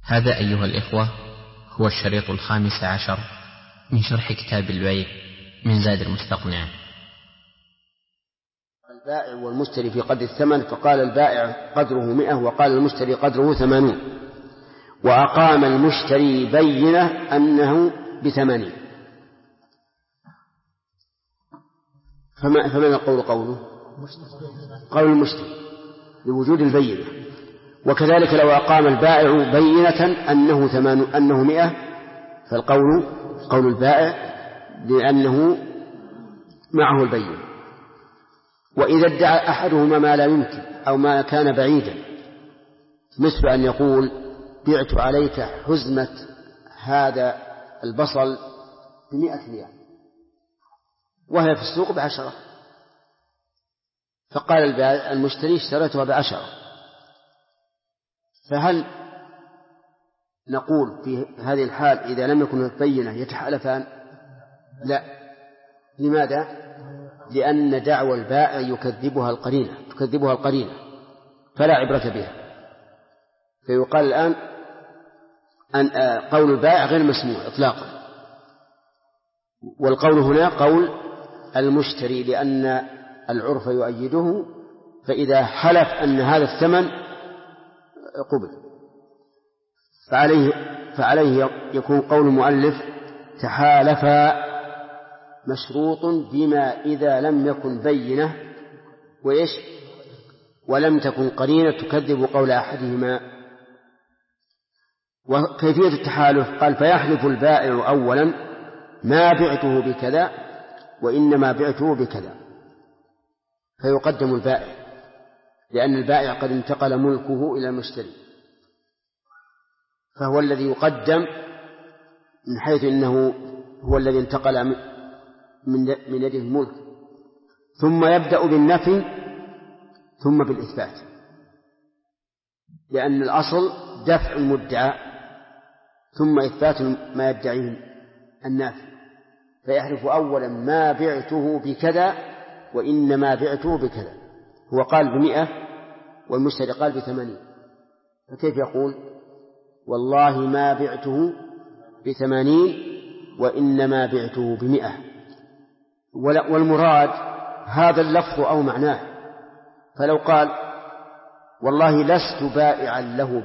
هذا أيها الإخوة هو الشريط 15 من شرح كتاب البيع من زاد المستقنع. البائع والمشتري في قدر الثمن، فقال البائع قدره 100 وقال المشتري قدره 80، وأقام المشتري بينة أنه ب80، فمن القول قوله؟ قول المشتري لوجود البينة. وكذلك لو أقام البائع بينة أنه 100، فالقول قول البائع لأنه معه البينة. وإذا ادعى أحدهما ما لا يمكن أو ما كان بعيدا، مثل أن يقول بعت عليك حزمة هذا البصل ب100 ريال وهي في السوق ب10، فقال البائع المشتري اشتريتها ب10، فهل نقول في هذه الحال إذا لم يكن بينة يتحالفان؟ لا. لماذا؟ لأن دعوى البائع تكذبها القرينة فلا عبرة بها. فيقال الآن أن قول البائع غير مسموع إطلاقا، والقول هنا قول المشتري لأن العرف يؤيده، فإذا حلف أن هذا الثمن قبل فعليه يكون قول المؤلف تحالفا مشروط بما إذا لم يكن بينة ولم تكن قرينة تكذب قول أحدهما. وكيفية التحالف قال فيحلف البائع أولا ما بعته بكذا وإنما بعته بكذا، فيقدم البائع لأن البائع قد انتقل ملكه إلى المشتري، فهو الذي يقدم من حيث أنه هو الذي انتقل من يده الملك، ثم يبدأ بالنفي ثم بالإثبات، لأن الأصل دفع المدعى ثم إثبات ما يدعيه النافي. فيحلف أولا ما بعته بكذا وإنما بعته بكذا، هو قال ب100 والمشتري قال ب80، فكيف يقول والله ما بعته ب80 وإنما بعته ب100؟ والمراد هذا اللفظ أو معناه. فلو قال والله لست بائعا له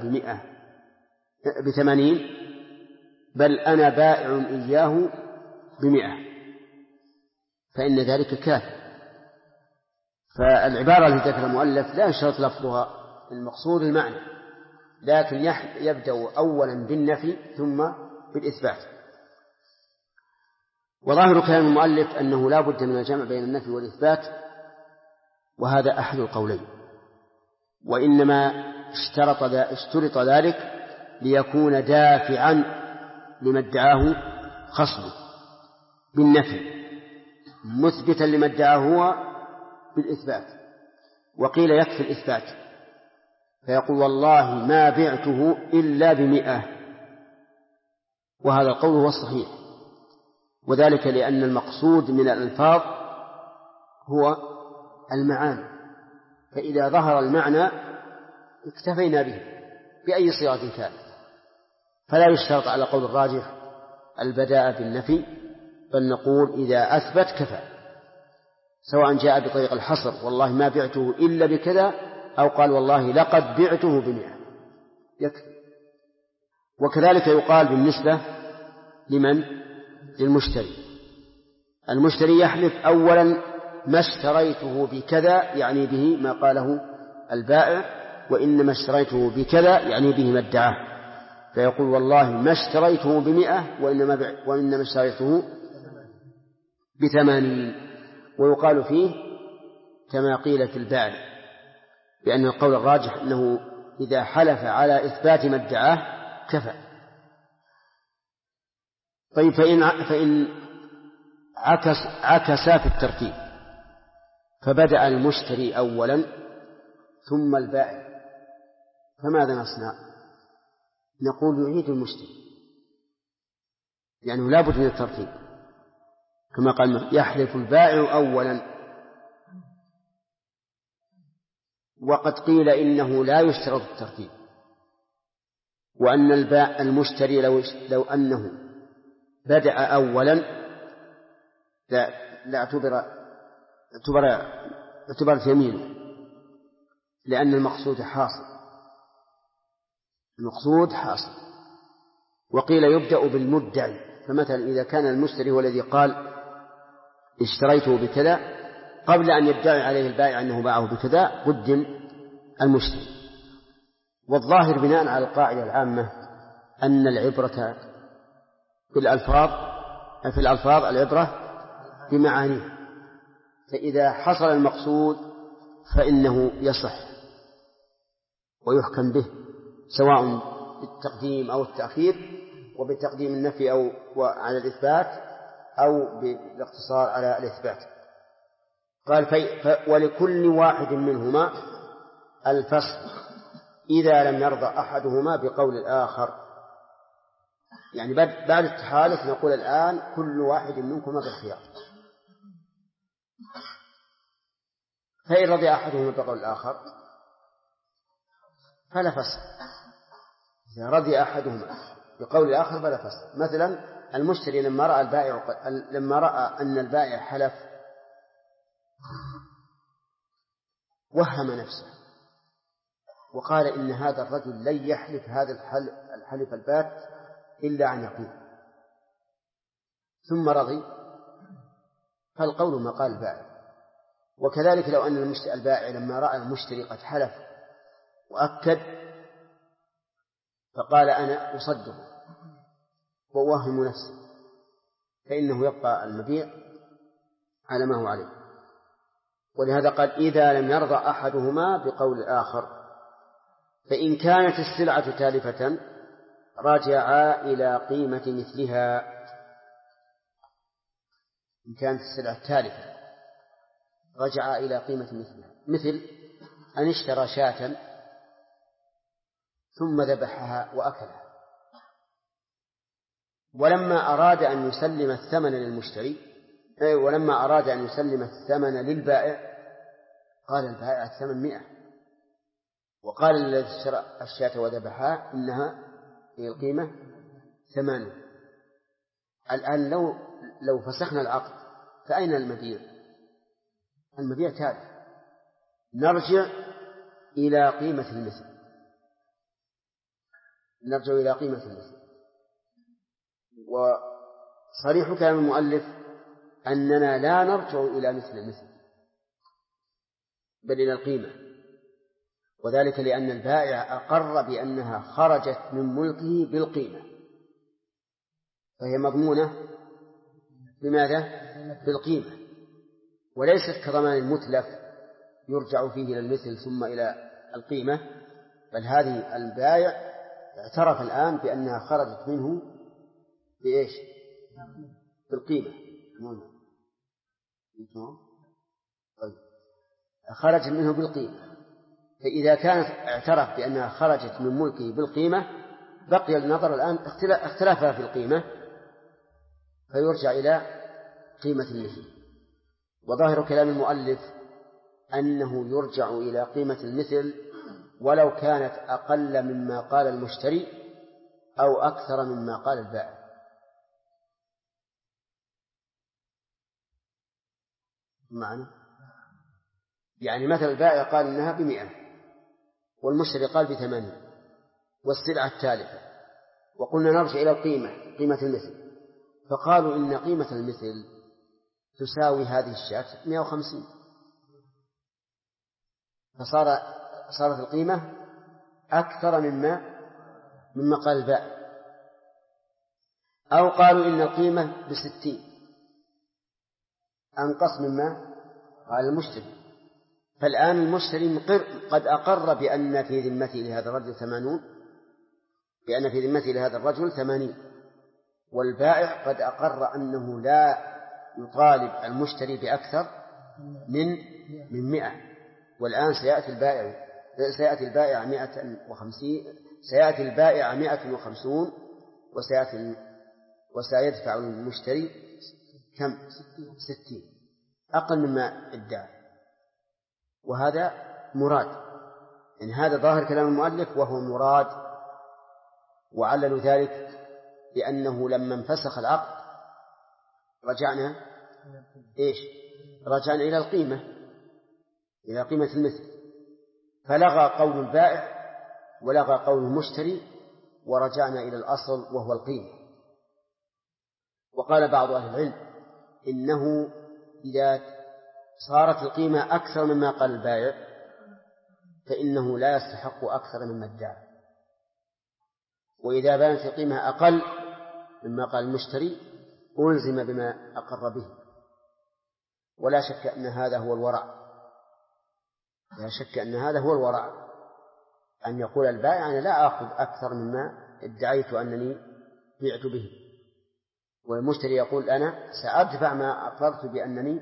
ب80 بل أنا بائع إياه ب100، فإن ذلك كافر. فالعبارة التي ذكر المؤلف لا يشترط لفظها، المقصود المعنى، لكن يبدأ أولا بالنفي ثم بالإثبات. وظاهر كلام المؤلف أنه لا بد من الجمع بين النفي والإثبات، وهذا أحد القولين، وإنما اشترط ذلك ليكون دافعا لما ادعاه خصمه بالنفي، مثبتا لما ادعاه هو بالإثبات. وقيل يكفي الإثبات، فيقول والله ما بعته إلا ب100، وهذا القول هو الصحيح، وذلك لأن المقصود من الألفاظ هو المعاني، فإذا ظهر المعنى اكتفينا به بأي صيغة كان، فلا يشترط على قول الراجح البداء بالنفي، بل نقول إذا أثبت كفى، سواء جاء بطريق الحصر والله ما بعته إلا بكذا، أو قال والله لقد بعته ب100 يكفي. وكذلك يقال بالنسبة للمشتري، المشتري يحلف أولا ما اشتريته بكذا يعني به ما قاله البائع، وإنما اشتريته بكذا يعني به ما ادعاه، فيقول والله ما اشتريته ب100 وإنما اشتريته ب80. ويقال فيه كما قيل في البائع، بأن القول الراجح أنه إذا حلف على إثبات ما ادعاه كفى. طيب فإن عكس في الترتيب، فبدأ المشتري أولا ثم البائع، فماذا نصنع؟ نقول يعيد المشتري، يعني لا بد من الترتيب، كما قال يحلف البائع أولا. وقد قيل إنه لا يشترط الترتيب، وأن المشتري لو أنه بدأ أولا لا اعتبرت يمينه، لأن المقصود حاصل. وقيل يبدأ بالمدعي، فمثلا إذا كان المشتري هو الذي قال اشتريته بكذا، قبل أن يدعي عليه البائع أنه باعه بكذا قدم المشتري. والظاهر بناء على القاعدة العامة أن العبرة في الألفاظ العبرة بمعانيه، فإذا حصل المقصود فإنه يصح ويحكم به، سواء بالتقديم أو التأخير، وبتقديم النفي أو على الإثبات، أو بالاقتصار على الإثبات. قال ولكل واحد منهما الفصل إذا لم يرضى أحدهما بقول الآخر. يعني بعد التحالف نقول الآن كل واحد منكما بالخيار، فإن رضي أحدهما بقول الآخر فلا فصل. إذا رضي أحدهما بقول الآخر فلا فصل. مثلا المشتري لما رأى أن البائع حلف وهم نفسه وقال إن هذا الرجل لن يحلف هذا الحلف البات إلا عن يقين، ثم رضي، فالقول ما قال البائع. وكذلك لو أن البائع لما رأى المشتري قد حلف وأكد فقال أنا أصدق وأوهم نفسي، فإنه يبقى المبيع على ما هو عليه. ولهذا قال إذا لم يرضى أحدهما بقول الآخر. فإن كانت السلعة تالفة رجعا إلى قيمة مثلها. إن كانت السلعة تالفة رجعا إلى قيمة مثلها، مثل أن اشترى شاة ثم ذبحها وأكلها، ولما أراد أن يسلم الثمن للمشتري، ولما أراد أن يسلم الثمن للبائع قال البائع الثمن 100، وقال الذي اشترى الشاة وذبحها إنها هي القيمة 80. الآن لو فسخنا العقد فأين المبيع؟ المبيع تالف، نرجع إلى قيمة المثل. وصريح كلام المؤلف أننا لا نرجع إلى مثل المثل بل إلى القيمة، وذلك لأن البائع أقر بأنها خرجت من ملكه بالقيمة، فهي مضمونة بماذا؟ بالقيمة، وليست كضمان المتلف يرجع فيه إلى المثل ثم إلى القيمة، بل هذه البائع اعترف الآن بأنها خرجت منه بإيش؟ بالقيمة. خرجت منه بالقيمة، فإذا كانت اعترف بأنها خرجت من ملكه بالقيمة بقي النظر الآن اختلافها في القيمة، فيرجع إلى قيمة المثل. وظاهر كلام المؤلف أنه يرجع إلى قيمة المثل ولو كانت أقل مما قال المشتري أو أكثر مما قال البائع. معنى يعني مثل البائع قال إنها 100 والمشتري قال 80 والسلعة التالفة، وقلنا نرجع إلى قيمة المثل، فقالوا إن قيمة المثل تساوي هذه الشاة 150، فصارت القيمة أكثر مما قال البائع. أو قالوا إن القيمة ب60 أنقص مما قال المشتري، فالآن المشتري قد أقر بأن في ذمته لهذا الرجل 80، بأن في ذمته لهذا الرجل 80، والبائع قد أقر أنه لا يطالب المشتري بأكثر من 100. والآن سيأتي البائع 150 وسيدفع المشتري كم؟ 60، أقل مما ادعى. وهذا مراد، يعني هذا ظاهر كلام المؤلف وهو مراد وعللوا ذلك لأنه لما انفسخ العقد رجعنا إلى القيمة، إلى قيمة المثل، فلغى قول البائع ولغى قول المشتري ورجعنا إلى الأصل وهو القيمة. وقال بعض أهل العلم إنه إذا صارت القيمة أكثر مما قال البائع فإنه لا يستحق أكثر مما ادعى، وإذا بانت القيمة أقل مما قال المشتري ألزم بما أقر به. ولا شك أن هذا هو الورع، لا شك أن هذا هو الورع، أن يقول البائع أنا لا أخذ أكثر مما ادعيت أنني بعت به، والمشتري يقول أنا سأدفع ما أقررت بأنني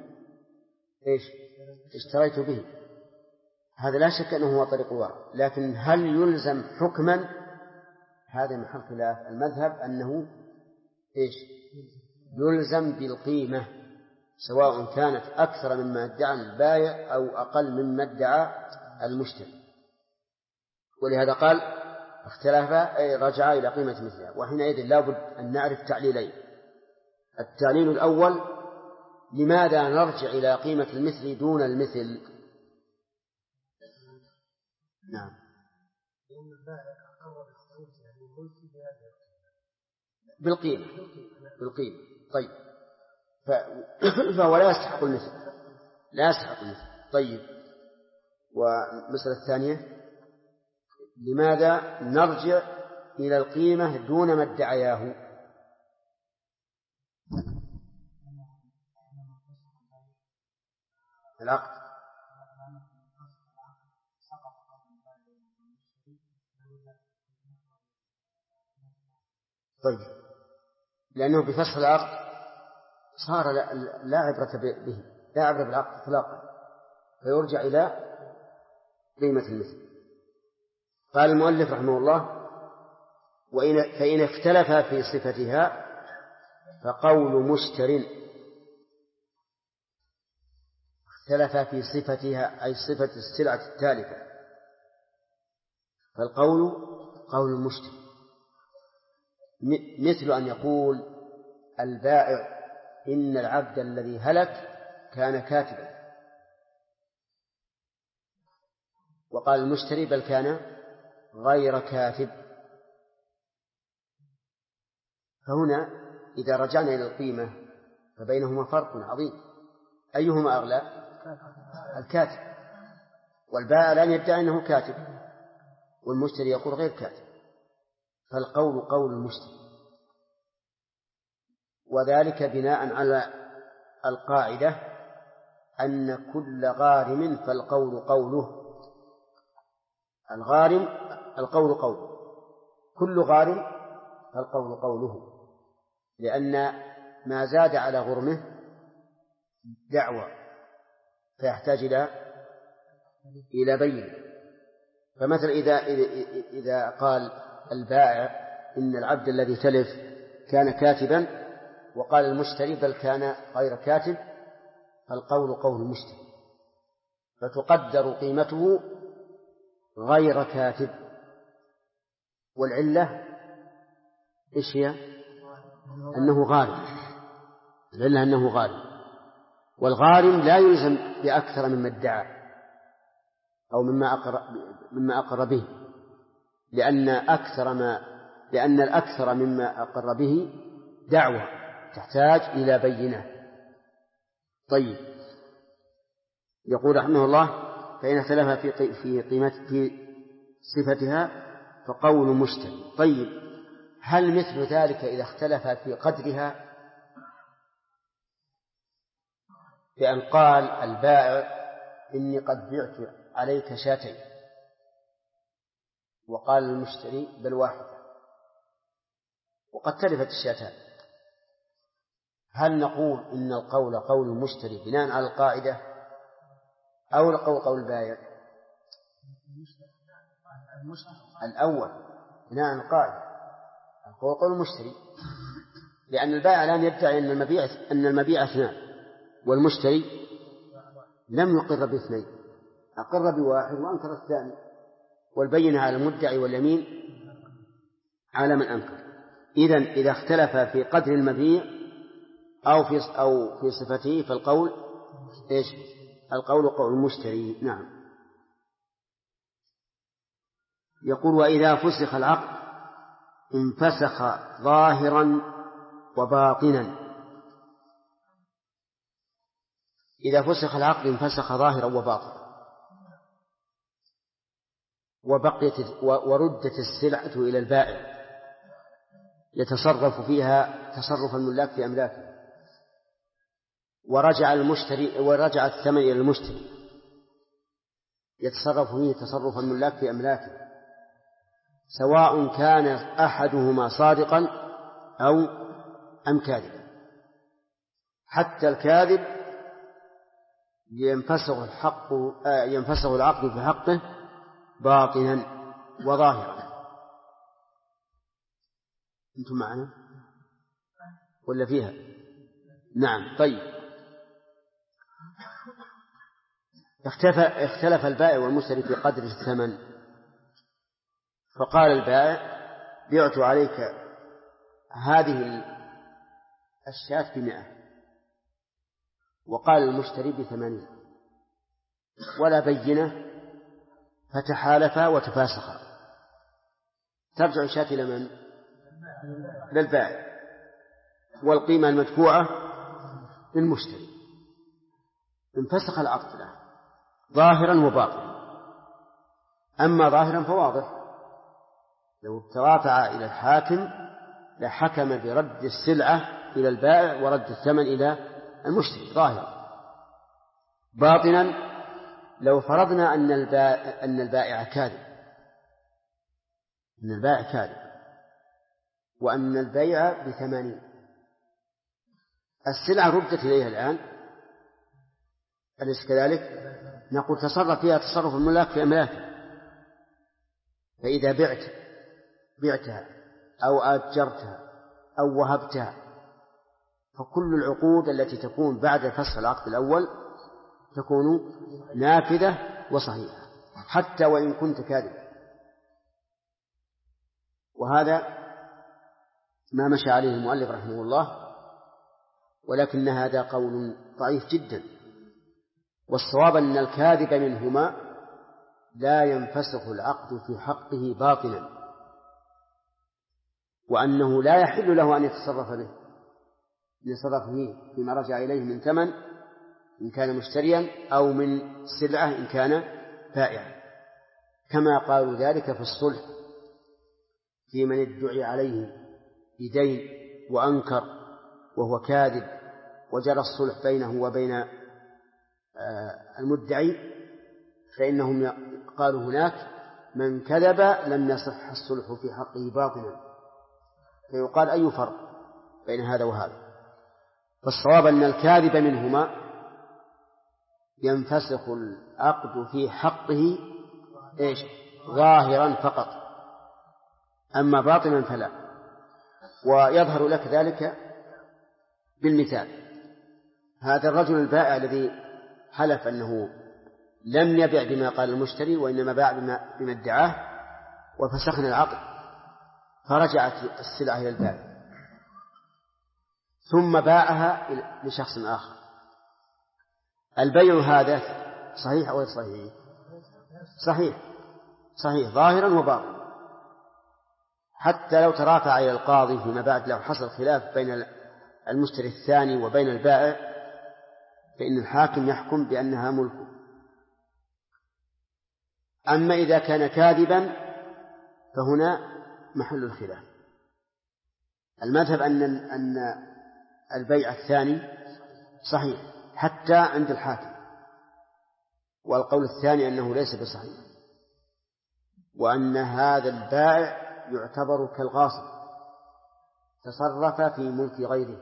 اشتريت به. هذا لا شك أنه هو طريق الورع. لكن هل يلزم حكما؟ هذا محل خلاف. المذهب أنه يلزم بالقيمة سواء كانت أكثر مما ادعى البائع أو أقل مما ادعى المشتري. ولهذا قال اختلف أي رجع إلى قيمة مثلها. وحينئذ لابد أن نعرف تعليلين. التعليل الأول: لماذا نرجع إلى قيمة المثل دون المثل؟ نعم، بالقيمة. طيب، فهو لا يستحق المثل، طيب. والمسألة الثانية: لماذا نرجع إلى القيمة دون ما ادعياه؟ العقد. طيب، لأنه بفسخ العقد صار لا عبرة به، لا عبرة بالعقد إطلاقا، فيرجع إلى قيمة المثل. قال المؤلف رحمه الله: فإن اختلف في صفتها فقول مشتر. اختلف في صفتها أي صفة السلعة التالفة، فالقول قول المشتري، مثل أن يقول البائع إن العبد الذي هلك كان كاتبا، وقال المشتري بل كان غير كاتب. فهنا إذا رجعنا إلى القيمة فبينهما فرق عظيم. أيهما أغلى؟ الكاتب. والبائع لن يدعي أنه كاتب، والمشتري يقول غير كاتب، فالقول قول المشتري. وذلك بناء على القاعدة أن كل غارم فالقول قوله. الغارم القول قوله، كل غارم فالقول قوله، لأن ما زاد على غرمه دعوى فيحتاج إلى بينة. فمثل إذا قال البائع إن العبد الذي تلف كان كاتبا، وقال المشتري بل كان غير كاتب، فالقول قول المشتري، فتقدر قيمته غير كاتب. والعلة إيش هي؟ أنه غارم. العلة أنه غارم، والغارم لا يلزم بأكثر مما ادعى أو مما أقر به، لأن الأكثر مما أقر به دعوة تحتاج إلى بينة. طيب، يقول رحمه الله: فإن اختلف في صفتها فقول مشتري. طيب، هل مثل ذلك إذا اختلف في قدرها؟ بأن قال البائع إني قد بعت عليك شاتين، وقال المشتري بل واحدة، وقد تلفت الشاتان، هل نقول إن القول قول المشتري بناء على القاعدة أو القول قول البائع؟ الأول بناء على القاعدة، القول قول المشتري، لأن البائع الآن يدعي أن المبيع اثنان، والمشتري لم يقر باثنين، أقر بواحد وأنكر الثاني، والبينة على المدعي واليمين على من أنكر. إذا اختلف في قدر المبيع أو في صفته فالقول إيش؟ القول قول المشتري. نعم. يقول وإذا فسخ العقد انفسخ ظاهرا وباطنا. إذا فسخ العقد انفسخ ظاهرا وباطنا وردت السلعة إلى البائع يتصرف فيها تصرف الملاك في أملاكه، ورجع الثمن إلى المشتري يتصرف فيه تصرف الملاك في أملاكه، سواء كان أحدهما صادقا أم كاذبا. حتى الكاذب ينفسخ العقد في حقه باطنا وظاهرا. أنتم معنا ولا فيها؟ نعم. طيب، اختلف البائع والمشتري في قدر الثمن، فقال البائع بعت عليك هذه الشاة ب100، وقال المشتري ب80، ولا بينة، فتحالفا وتفاسخا. ترجع الشاة إلى من؟ للبائع، والقيمة المدفوعة للمشتري. انفسخ العقد له ظاهرا وباطنا. أما ظاهرا فواضح، لو ترافع إلى الحاكم لحكم برد السلعة إلى البائع ورد الثمن إلى المشتري ظاهرا. باطنا لو فرضنا أن البائع كاذب وأن البيع ب80، السلعة ردت إليها الآن، أليس كذلك؟ نقول تصرف فيها تصرف الملاك في أملاكه. فإذا بعتها أو أجرتها أو وهبتها، فكل العقود التي تكون بعد فسخ العقد الأول تكون نافذة وصحيحة حتى وإن كنت كاذبا. وهذا ما مشى عليه المؤلف رحمه الله، ولكن هذا قول ضعيف جدا. والصواب أن الكاذب منهما لا ينفسخ العقد في حقه باطلا، وأنه لا يحل له أن يتصرف فيه فيما رجع إليه من ثمن إن كان مشتريا أو من سلعة إن كان بائعا، كما قالوا ذلك في الصلح في من ادعي عليه بدين وأنكر وهو كاذب وجرى الصلح بينه وبين المدعي، فإنهم قالوا هناك من كذب لم يصح الصلح في حقه باطلا. فيقال أي فرق بين هذا وهذا؟ فالصواب أن الكاذب منهما ينفسخ العقد في حقه ظاهرا فقط، أما باطنا فلا. ويظهر لك ذلك بالمثال. هذا الرجل البائع الذي حلف أنه لم يبع بما قال المشتري وإنما باع بما ادعاه، وفسخنا العقد فرجعت السلعة إلى البائع ثم باعها لشخص آخر. البيع هذا صحيح أو غير صحيح؟ صحيح ظاهرا وباطنا. حتى لو ترافع إلى القاضي فيما بعد، لو حصل خلاف بين المشتري الثاني وبين البائع، فإن الحاكم يحكم بأنها ملكه. أما إذا كان كاذبا فهنا محل الخلاف. المذهب أن البيع الثاني صحيح حتى عند الحاكم، والقول الثاني أنه ليس بصحيح، وأن هذا البائع يعتبر كالغاصب تصرف في ملك غيره،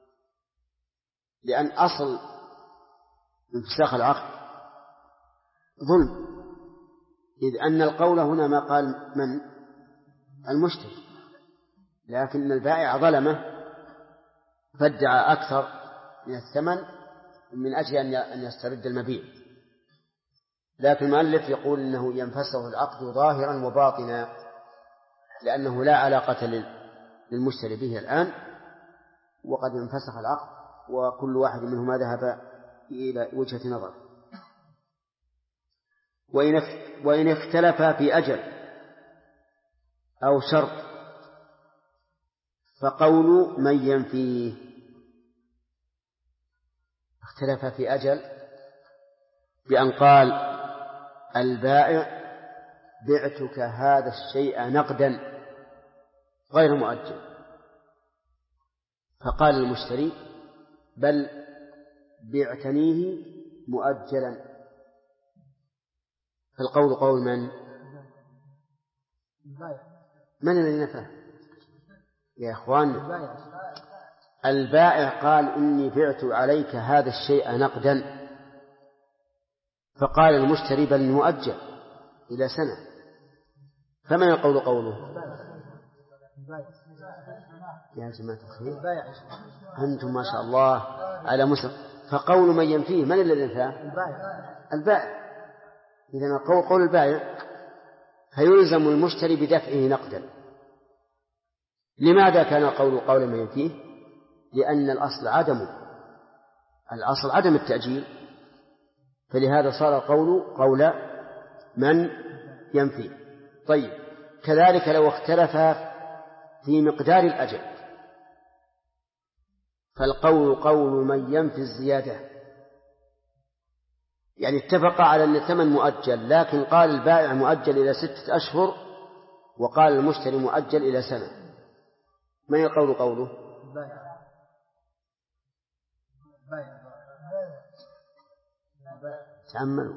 لأن أصل انفساخ العقد ظلم، إذ أن القول هنا ما قال من المشتري، لكن البائع ظلمه فادعى أكثر من الثمن من أجل أن يسترد المبيع. لكن المؤلف يقول إنه ينفسخ العقد ظاهرا وباطنا، لأنه لا علاقة للمشتري به الآن، وقد انفسخ العقد وكل واحد منهما ذهب إلى وجهة نظر. وإن اختلفا في أجل أو شرط فقول من ينفيه. اختلفا في أجل بأن قال البائع بعتك هذا الشيء نقدا غير مؤجل، فقال المشتري بل بعتنيه مؤجلا، فالقول قول من الذي نفاه يا إخوان؟ البائع قال إني بعت عليك هذا الشيء نقدا، فقال المشتري بل مؤجل إلى سنة، فمن يقول قوله؟ يا جماعة الخير أنتم ما شاء الله على مسلم. فقول من ينفيه من الذي نفاه؟ البائع. إذن القول قول البائع، فيلزم المشتري بدفعه نقدا. لماذا كان القول قول من ينفيه؟ لأن الأصل عدم التأجيل، فلهذا صار القول قول من ينفيه. طيب، كذلك لو اختلف في مقدار الأجل فالقول قول من ينفي الزيادة، يعني اتفق على أن الثمن مؤجل، لكن قال البائع مؤجل إلى 6 أشهر وقال المشتري مؤجل إلى سنة، من يقول قوله؟ تأملوا،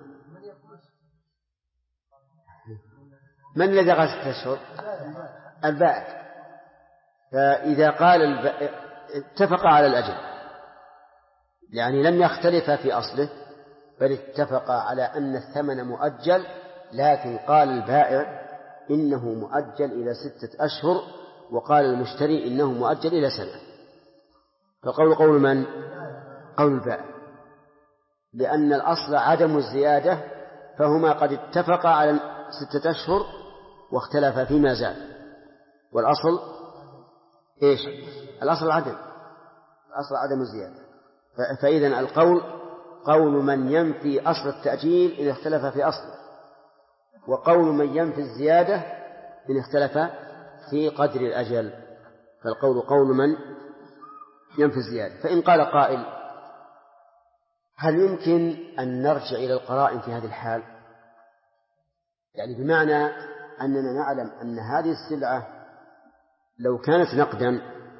من الذي قال 6 أشهر؟ البائع. فإذا قال اتفق على الأجل، يعني لم يختلف في أصله بل اتفق على أن الثمن مؤجل، لكن قال البائع إنه مؤجل إلى 6 أشهر وقال المشتري إنه مؤجل إلى سنة، فقول قول من؟ قول البائع، لأن الأصل عدم الزيادة، فهما قد اتفقا على 6 أشهر واختلفا فيما زاد، والأصل إيش؟ الأصل عدم الزيادة. فإذن القول قول من ينفي أصل التأجيل إن اختلف في أصله، وقول من ينفي الزيادة إن اختلف في قدر الأجل، فالقول قول من ينفي الزيادة. فإن قال قائل هل يمكن أن نرجع إلى القرائن في هذه الحال؟ يعني بمعنى أننا نعلم أن هذه السلعة لو كانت نقدا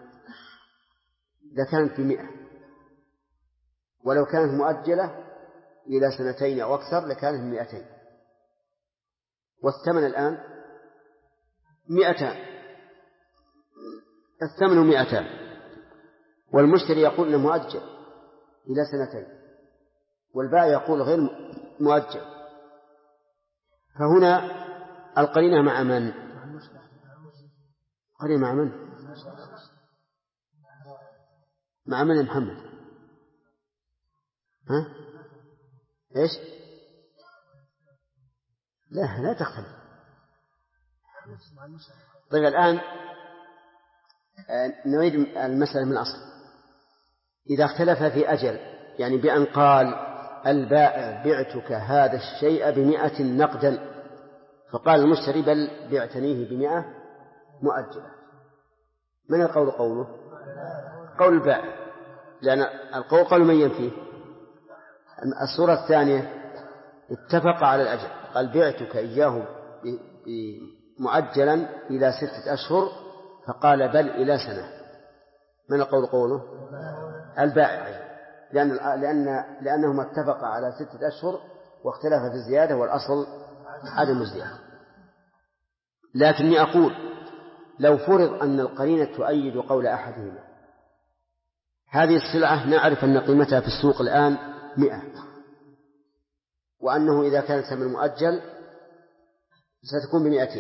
لكانت ب100، ولو كانت مؤجلة إلى 2 أو أكثر لكانت 200، والثمن الآن 200، الثمن 200 والمشتري يقول إنه مؤجل إلى 2 والبائع يقول غير مؤجل، فهنا القرينة مع من؟ قرينة مع من؟ مع من يا محمد؟ ها؟ إيش؟ لا تختلف. طيب الآن نريد المسألة من الأصل. إذا اختلف في أجل، يعني بأن قال البائع بعتك هذا الشيء ب100 نقدا، فقال المشتري بل بعتنيه ب100 مؤجلة، من القول قوله؟ قول البائع، لأن القول قول من ينفيه. الصورة الثانية اتفق على الأجل، قال بعتك إياه مؤجلا إلى 6 أشهر فقال بل إلى سنة، من القول قوله؟ البائع، لأنهما اتفقا على 6 أشهر واختلف في الزيادة والأصل عدم الزيادة. لكني أقول لو فرض أن القرينة تؤيد قول أحدهما، هذه السلعة نعرف أن قيمتها في السوق الآن 100، وأنه إذا كان ثمن مؤجل ستكون ب200،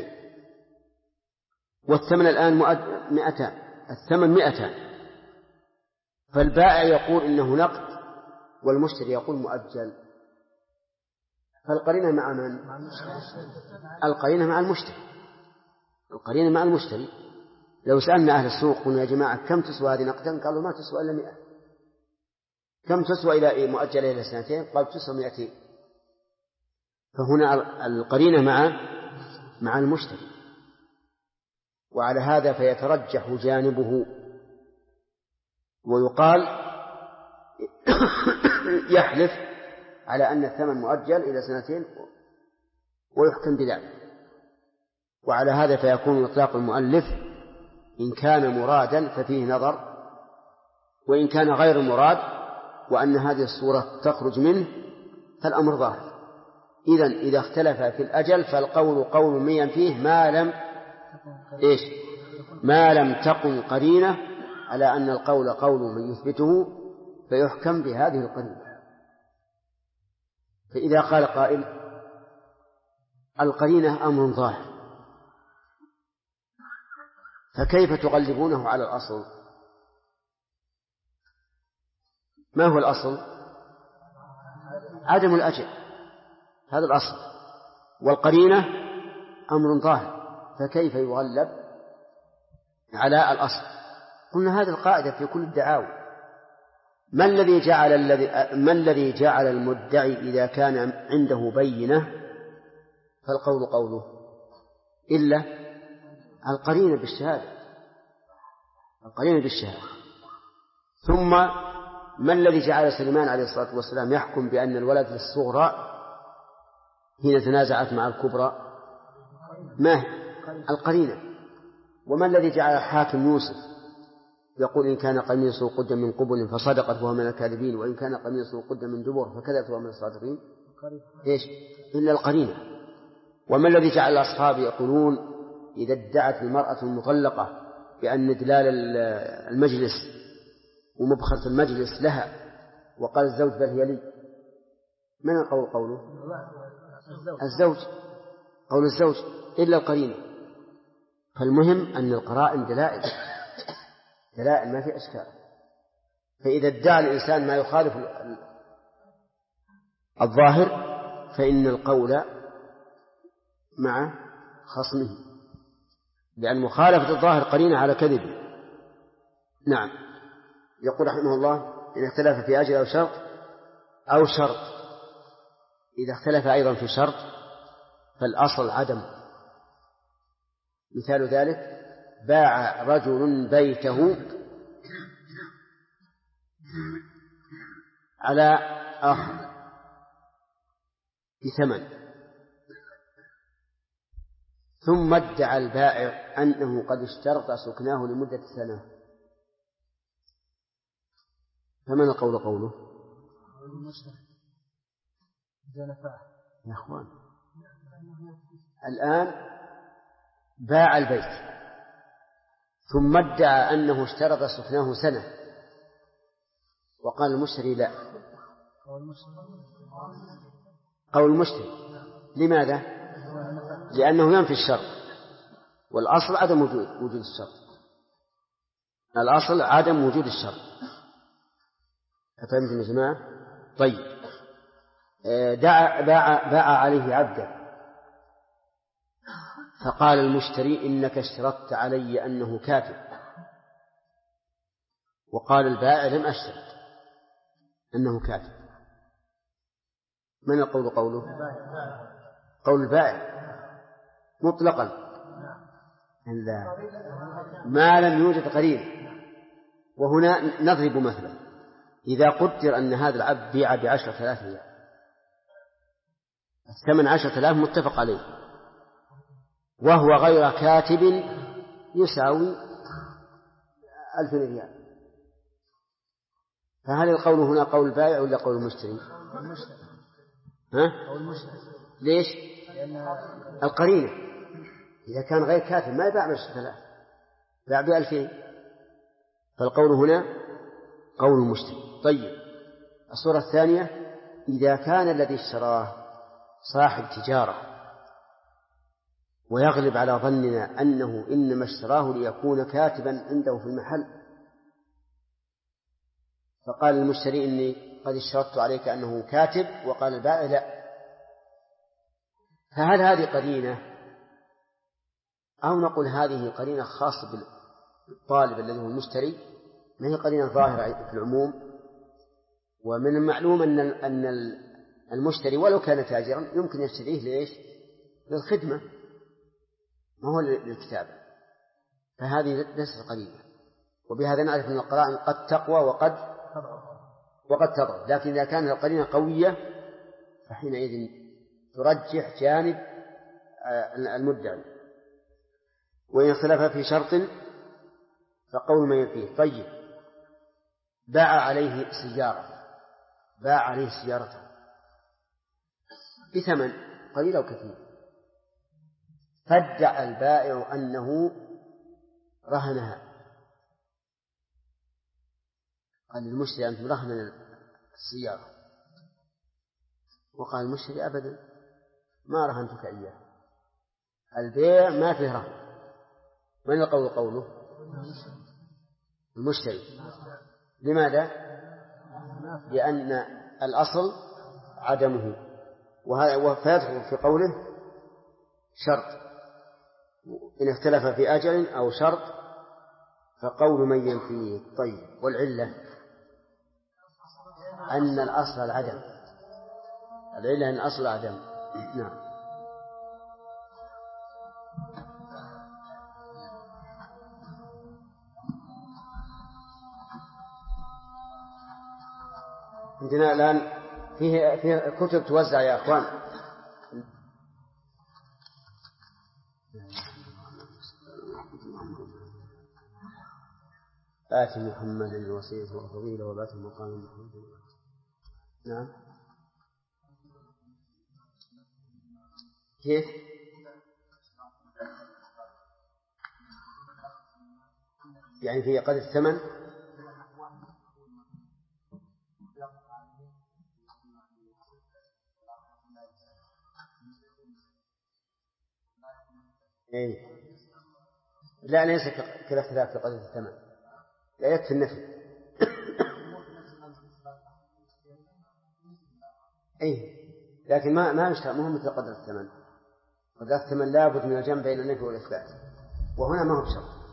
والثمن الآن 200، الثمن 200، فالبائع يقول إنه نقد والمشتري يقول مؤجل، فالقرينة مع من؟ القرينة مع المشتري. القرينة مع المشتري. لو سألنا أهل السوق قلنا يا جماعة كم تسوى هذه نقدا؟ قالوا ما تسوى إلا 100. كم تسوى إلى مؤجلة إلى 2 قال تسوى 200. فهنا القرينة مع المشتري، وعلى هذا فيترجح جانبه، ويقال يحلف على أن الثمن مؤجل إلى 2 ويحكم بذلك. وعلى هذا فيكون إطلاق المؤلف إن كان مرادا ففيه نظر، وإن كان غير مراد وأن هذه الصورة تخرج منه فالأمر ظاهر. إذن إذا اختلف في الأجل فالقول قول ميا فيه ما لم تقم قرينة على أن القول قول من يثبته فيحكم بهذه القرينة. فإذا قال قائل القرينة أمر ظاهر فكيف تغلبونه على الأصل؟ ما هو الأصل؟ عدم الأجل، هذا الأصل، والقرينة أمر ظاهر فكيف يغلب على الأصل؟ قلنا هذه القاعدة في كل الدعاوى. ما الذي جعل المدعي إذا كان عنده بينة فالقول قوله إلا القرينة بالشهادة. ثم ما الذي جعل سليمان عليه الصلاة والسلام يحكم بأن الولد للصغرى حين تنازعت مع الكبرى؟ ما القرينة. وما الذي جعل الحاكم يوسف يقول إن كان قميصه قد من قبل فصدقت وهو من الكاذبين وإن كان قميصه قد من دبر فكذبت وهو من الصادقين؟ إلا القرينة. وما الذي جعل الأصحاب يقولون إذا ادعت المرأة المطلقة بأن دلال المجلس ومبخرة المجلس لها وقال الزوج بل هي لي؟ من القول قوله؟ الزوج، قول الزوج إلا القرينة. فالمهم أن القرائن دلائل ما في أشكال. فإذا ادعى الإنسان ما يخالف الظاهر فإن القول مع خصمه، لأن مخالفة الظاهر قرينة على كذب. نعم. يقول رحمه الله إن اختلف في أجل أو شرط إذا اختلف أيضا في شرط فالأصل عدم. مثال ذلك باع رجل بيته على آخر بثمن، ثم ادعى البائع أنه قد اشترط سكناه لمدة 1 سنة، فمن القول قوله؟ يا أخوان الآن باع البيت ثم ادعى أنه اشترط سكناه 1 سنة وقال المشتري لا. قول المشتري لماذا؟ لأنه ينفي الشرط، والأصل عدم وجود الشرط. الأصل عدم وجود الشرط. أفهمتم يا جماعة؟ طيب باع عليه عبدا فقال المشتري إنك اشترطت علي أنه كاتب، وقال البائع لم أشترط أنه كاتب. من القول قوله؟ قول البائع مطلقا ما لم يوجد قرين. وهنا نضرب مثلا إذا قدر أن هذا العبد بيع ب10,000 ريال، الثمن 10,000 متفق عليه، وهو غير كاتب يساوي 1,000 ريال، فهل القول هنا قول البائع ولا قول المشتري؟ ليش؟ القرينة إذا كان غير كاتب ما يباع ب10,000 باع ب2,000، فالقول هنا قول المشتري. طيب الصورة الثانية إذا كان الذي اشتراه صاحب تجارة ويغلب على ظننا أنه إنما اشتراه ليكون كاتبا عنده في المحل، فقال المشتري إني قد اشترطت عليك أنه كاتب، وقال البائع لا، فهل هذه قرينة أو نقول هذه قرينة خاصة بالطالب الذي هو المشتري، ما هي قرينة ظاهرة في العموم. ومن المعلوم أن المشتري ولو كان تاجرا يمكن يشتريه ليش؟ للخدمة، ما هو للكتابة، فهذه ليست قرينة. وبهذا نعرف أن القرائن قد تقوى وقد تضعف، لكن إذا كانت القرينة قوية فحينئذ ترجح جانب المدعي. وإن اختلف في شرط فقول من ينفيه. طيب، باع عليه سيارته بثمن قليل أو كثير، فادعى البائع أنه رهنها، قال للمشتري أنت رهن السيارة، وقال المشتري أبدا ما رهنتك إياه، البيع ما فيه رهن. من القول؟ قوله المشتري. لماذا؟ لأن الأصل عدمه، فيدخل في قوله شرط. إن اختلف في أجل أو شرط فقول من ينفيه. طيب، والعلة أن الأصل العدم، العلة أن الأصل عدم. نعم. عندنا الآن فيه كتب توزع يا أخوان. آت محمد الوصية والفضيلة وبعث المقام محمد. نعم. كيف؟ يعني في قدر الثمن. إيه؟ لا، ليس كالاختلاف في قدر الثمن، لا يكفي النفي. إيه؟ لكن ما يشترط، مهم مثل قدر الثمن. قدر الثمن لابد من الجمع بين النفي والإثبات، وهنا ما هو بشرط.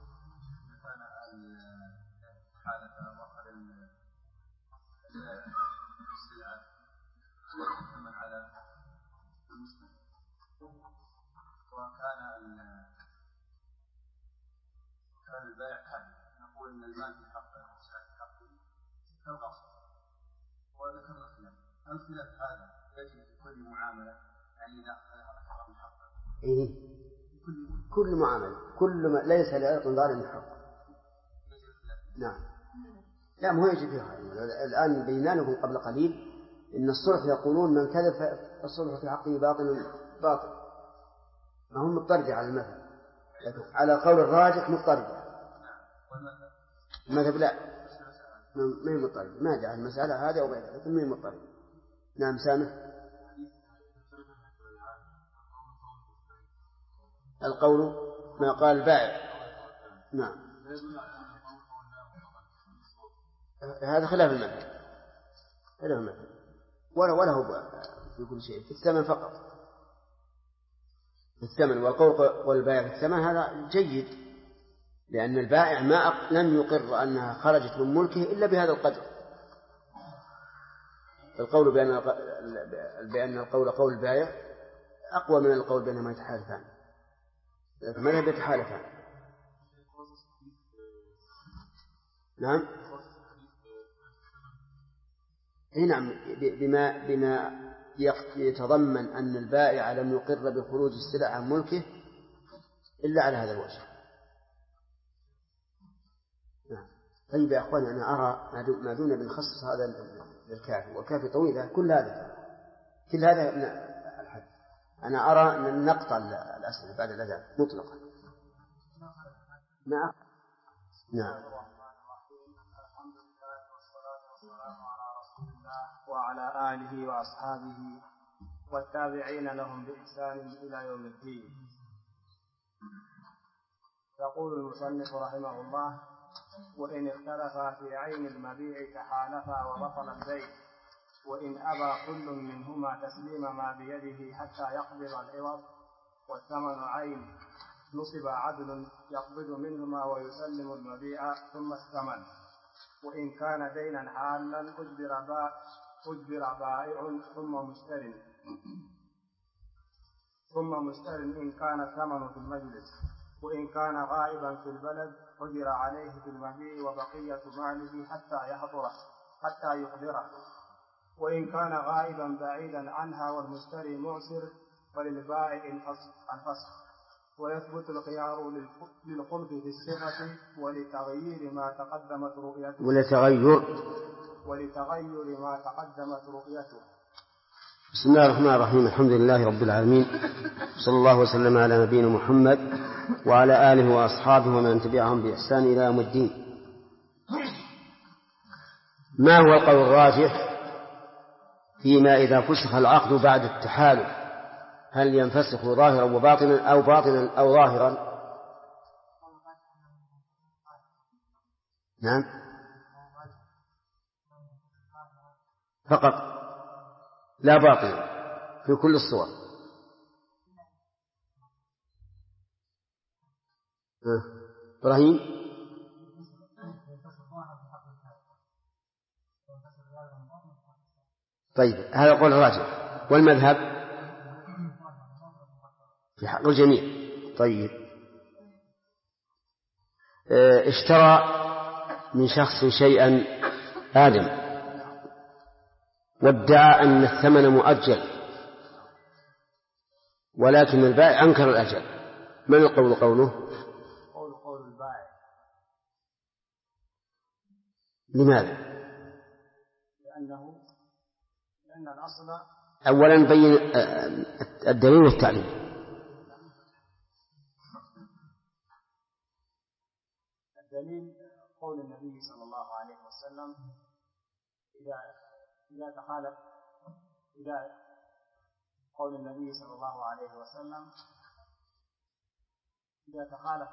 كان البائع حاجة نقول أن المال في حقه والسلعة في حقه كالغصب، وذكرنا الخلاف هذا يجري في كل معاملة، يعني إذا أخذ من حقه. إيه؟ كل معاملة، كل ما ليس لعرق ضار من حق. نعم. لا، ما هو يجي فيها. الآن بينا لكم قبل قليل إن الصلح يقولون من كذب فالصلح في حقه باطل، ما هم مضطردة على المذهب، لكن على قول الراجح مضطردة. المذهب لا، ما هي مضطردة، ما جاء المسألة هذه أو غيرها، لكن ما هي مضطردة. نعم سامح. القول ما قال البائع. نعم، هذا خلاف المذهب، ولا هو في كل شيء، في الثمن فقط، في الثمن. والقول والبائع في الثمن هذا جيد، لأن البائع لم يقر أنها خرجت من ملكه إلا بهذا القدر. القول بأن القول قول البائع أقوى من القول بأنهما يتحالفان، لكن ماذا يتحالفان؟ نعم. نعم، بما يتضمن أن البائع لم يقر بخروج السلع عن ملكه إلا على هذا الوجه. نعم. طيب يا أخواني، أنا أرى ما دون بنخصص هذا الكافي، والكافي طويلة، كل هذا الحد. أنا أرى أن نقطع الأسئلة بعد الأذان مطلقا. نعم. نعم. وعلى آله وأصحابه والتابعين لهم بإحسان إلى يوم الدين. يقول المصنف رحمه الله: وإن اختلفا في عين المبيع تحالفا وبطل البيع، وإن أبى كل منهما تسليم ما بيده حتى يقبض العوض والثمن عين نصب عدل يقبض منهما ويسلم المبيع ثم الثمن. وإن كان دينا حالا أجبر بائع ثم مشتر إن كان الثمن في المجلس. وإن كان غائبا في البلد أجر عليه في المبيع وبقية ماله حتى يحضره. وإن كان غائبا بعيدا عنها والمشتري معسر فللبائع الفسخ. ويثبت الخيار للخلف في الصفة ولتغيير ما تقدمت رؤيته. بسم الله الرحمن الرحيم. الحمد لله رب العالمين، صلى الله وسلم على نبينا محمد وعلى آله وأصحابه ومن تبعهم بإحسان إلى يوم الدين. ما هو القول الراجح فيما إذا فسخ العقد بعد التحالف؟ هل ينفسخ ظاهرا وباطنا أو باطنا أو ظاهرا؟ نعم فقط لا باطنا في كل الصور. إبراهيم. طيب هذا قول راجح. والمذهب في حق الجميع. طيب اشترى من شخص شيئا آدم وادعى أن الثمن مؤجل ولكن البائع أنكر الأجل، من القول قوله؟ قول البائع. لماذا؟ لأن الأصل أولا بين الدليل والتعليل. الدليل قول النبي صلى الله عليه وسلم قول النبي صلى الله عليه وسلم إذا تخالف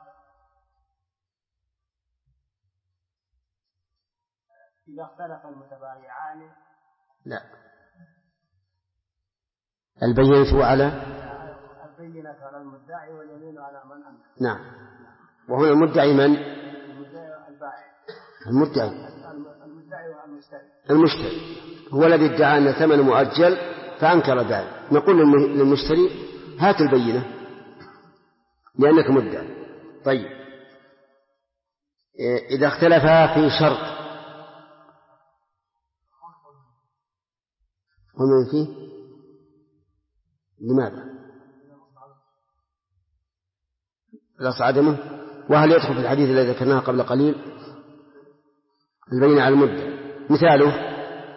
إذا اختلف المتبايعان. لا، البينة على المدعي واليمين على من أنكر. نعم. وهنا المدعي من؟ المدعي المشتري هو الذي ادعى أن ثمن مؤجل فأنكر البائع. نقول للمشتري هات البينة لأنك مدعي. طيب إذا اختلفا في شرط ومن فيه لماذا؟ الأصل عدمه. وهل يدخل في الحديث الذي ذكرناه قبل قليل البينة على المدعي؟ مثاله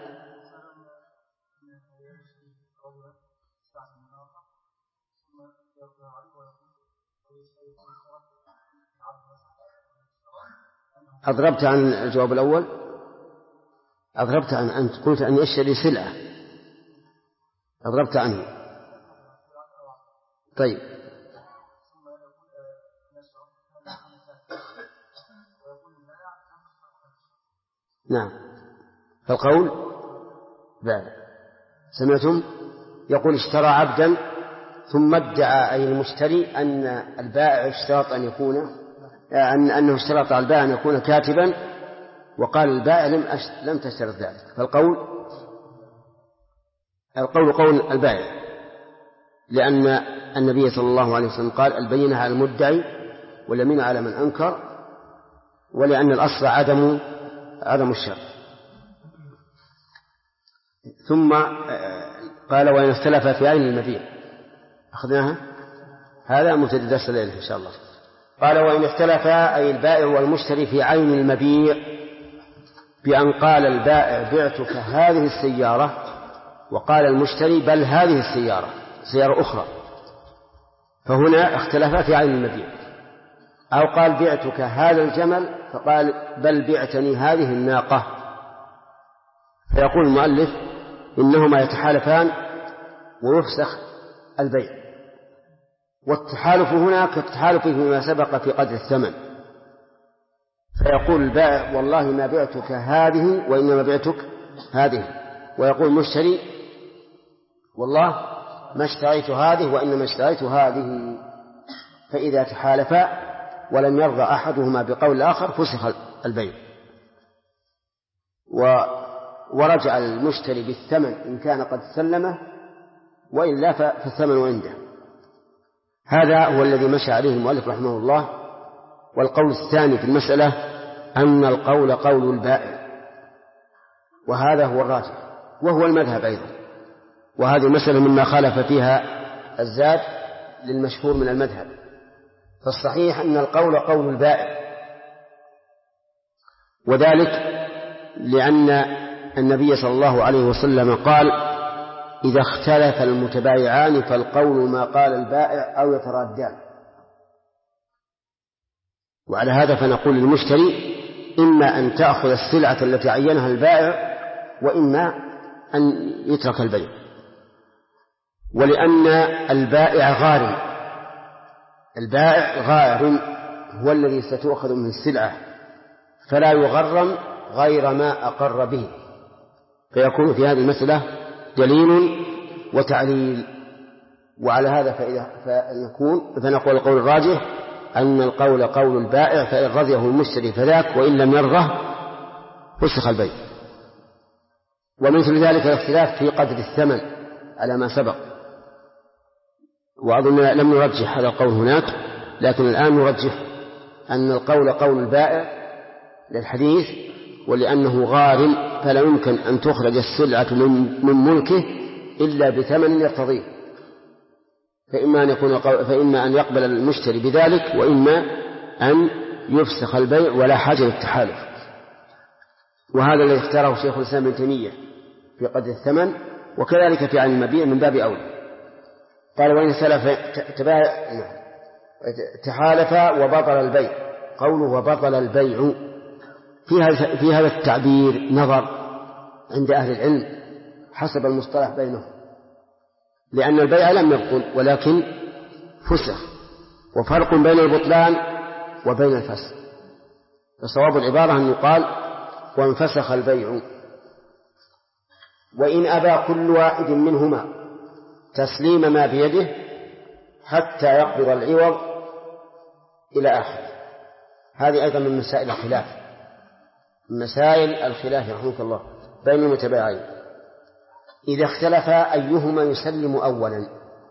أضربت عن الجواب الأول، أضربت عن أنت قلت أن يشتري سلعة، أضربت عنه. طيب نعم. فالقول بعد سمعتم يقول اشترى عبدا ثم ادعى أي المشتري أن البائع اشترط أن يكون أنه اشترط على البائع أن يكون كاتبا وقال البائع لم تشترط ذلك. فالقول قول البائع، لأن النبي صلى الله عليه وسلم قال البينة على المدعي واليمين على من أنكر، ولأن الأصل عدم الشر. ثم قال وإن اختلف في عين المبيع، أخذناها هذا مبتدأ درس الليلة إن شاء الله. قال وإن اختلفا أي البائع والمشتري في عين المبيع بأن قال البائع بعتك هذه السيارة وقال المشتري بل هذه السيارة سيارة أخرى، فهنا اختلفا في عين المبيع. أو قال بعتك هذا الجمل فقال بل بعتني هذه الناقة، فيقول المؤلف إنهما يتحالفان ويفسخ البيع. والتحالف هنا كالتحالف فيما سبق في قدر الثمن، فيقول البائع والله ما بعتك هذه وإنما بعتك هذه، ويقول المشتري والله ما اشتريت هذه وإنما اشتريت هذه. فإذا تحالفا ولم يرضى أحدهما بقول الآخر فسخ البيع، ورجع المشتري بالثمن إن كان قد سلمه، وإلا فالثمن عنده. هذا هو الذي مشى عليه المؤلف رحمه الله. والقول الثاني في المسألة أن القول قول البائع، وهذا هو الراجح وهو المذهب أيضا، وهذه مسألة مما خالف فيها الزاد للمشهور من المذهب. فالصحيح أن القول قول البائع، وذلك لأن النبي صلى الله عليه وسلم قال: إذا اختلف المتبايعان فالقول ما قال البائع أو يترادان. وعلى هذا فنقول للمشتري: إما أن تأخذ السلعة التي عينها البائع، وإما أن يترك البيع. ولأن البائع غارم، البائع غارم هو الذي ستؤخذ من السلعة، فلا يغرم غير ما أقر به، فيكون في هذه المسألة دليل وتعليل. وعلى هذا فنقول القول الراجح أن القول قول البائع، فإن رضيه المشتري فذاك، وإن لم يرضه فسخ البيع. ومثل ذلك الاختلاف في قدر الثمن على ما سبق، وأظن لم نرجح هذا القول هناك، لكن الآن نرجح أن القول قول البائع للحديث، ولأنه غارم فلا يمكن أن تخرج السلعة من ملكه إلا بثمن يقتضيه، فإما أن يقبل المشتري بذلك، وإما أن يفسخ البيع ولا حاجة للتحالف. وهذا الذي اختاره شيخ الإسلام ابن تيمية في قدر الثمن، وكذلك في عين المبيع من باب أولى. قال: وإن سلف تحالف وبطل البيع. قوله وبطل البيع في هذا التعبير نظر عند أهل العلم حسب المصطلح بينهم، لأن البيع لم يبطل ولكن فسخ، وفرق بين البطلان وبين الفسخ. فصواب العبارة أن يقال: وانفسخ البيع. وإن أبى كل واحد منهما تسليم ما بيده حتى يقبض العوض إلى آخره. هذه أيضا من مسائل الخلاف، رحمك الله بين المتبايعين. إذا اختلف أيهما يسلم أولا،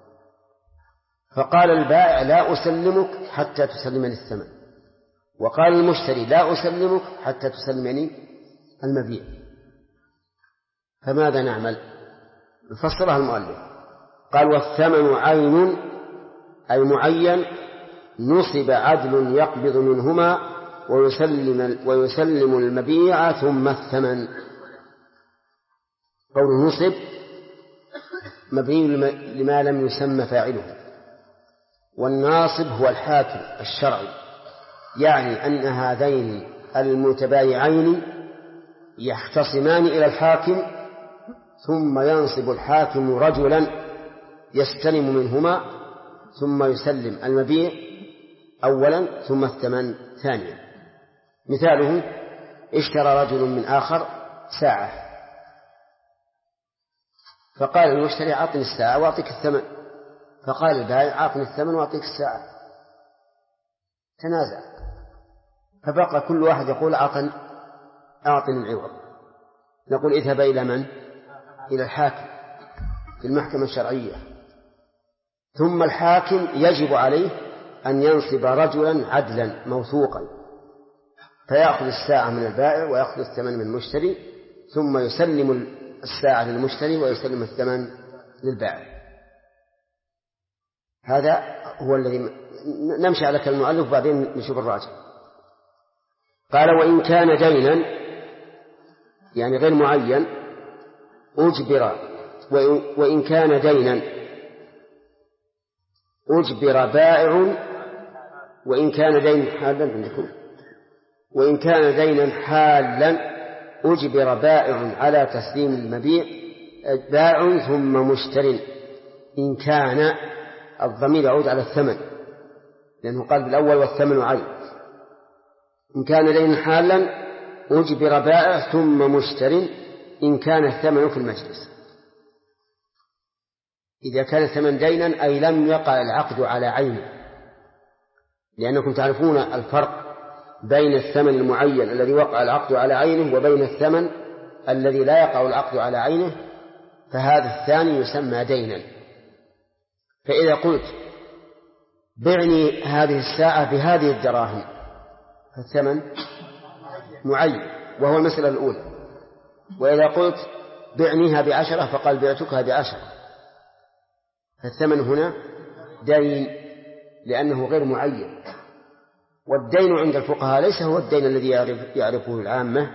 فقال البائع: لا أسلمك حتى تسلمني الثمن، وقال المشتري: لا أسلمك حتى تسلمني المبيع، فماذا نعمل؟ فسرها المؤلف قال: والثمن عين أي معين، نصب عدل يقبض منهما ويسلم المبيع ثم الثمن. قول نصب مبني لما لم يسمى فاعله، والناصب هو الحاكم الشرعي، يعني أن هذين المتبايعين يختصمان إلى الحاكم، ثم ينصب الحاكم رجلا يستلم منهما، ثم يسلم المبيع أولا ثم الثمن ثانيا. مثاله: اشترى رجل من آخر ساعة، فقال المشتري: أعطني الساعة وأعطيك الثمن، فقال البائع: أعطني الثمن وأعطيك الساعة. تنازع، فبقى كل واحد يقول: أعطني العوض. نقول: اذهب إلى من؟ إلى الحاكم في المحكمة الشرعية، ثم الحاكم يجب عليه أن ينصب رجلا عدلا موثوقا، فيأخذ الساعة من البائع ويأخذ الثمن من المشتري، ثم يسلم الساعة للمشتري ويسلم الثمن للبائع. هذا هو الذي نمشي على كلام المؤلف وبعدين نشوف الراجع. قال: وإن كان دينا يعني غير معين أجبر، وإن كان دينا أجبر بائع، وإن كان دينا حالا وإن كان دينا حالا أجبر بائع على تسليم المبيع، بائع ثم مشتر، إن كان الضمير يعود على الثمن، لأنه قال بالأول والثمن عين. إن كان دينا حالا أجبر بائع ثم مشتر، إن كان الثمن في المجلس. إذا كان الثمن دينا أي لم يقع العقد على عينه، لأنكم تعرفون الفرق بين الثمن المعين الذي وقع العقد على عينه وبين الثمن الذي لا يقع العقد على عينه، فهذا الثاني يسمى دينا. فإذا قلت بعني هذه الساعة بهذه الدراهم فالثمن معين وهو المسألة الأولى. وإذا قلت بعنيها ب10 فقال بعتكها ب10 فالثمن هنا دين لأنه غير معين. والدين عند الفقهاء ليس هو الدين الذي يعرفه العامة،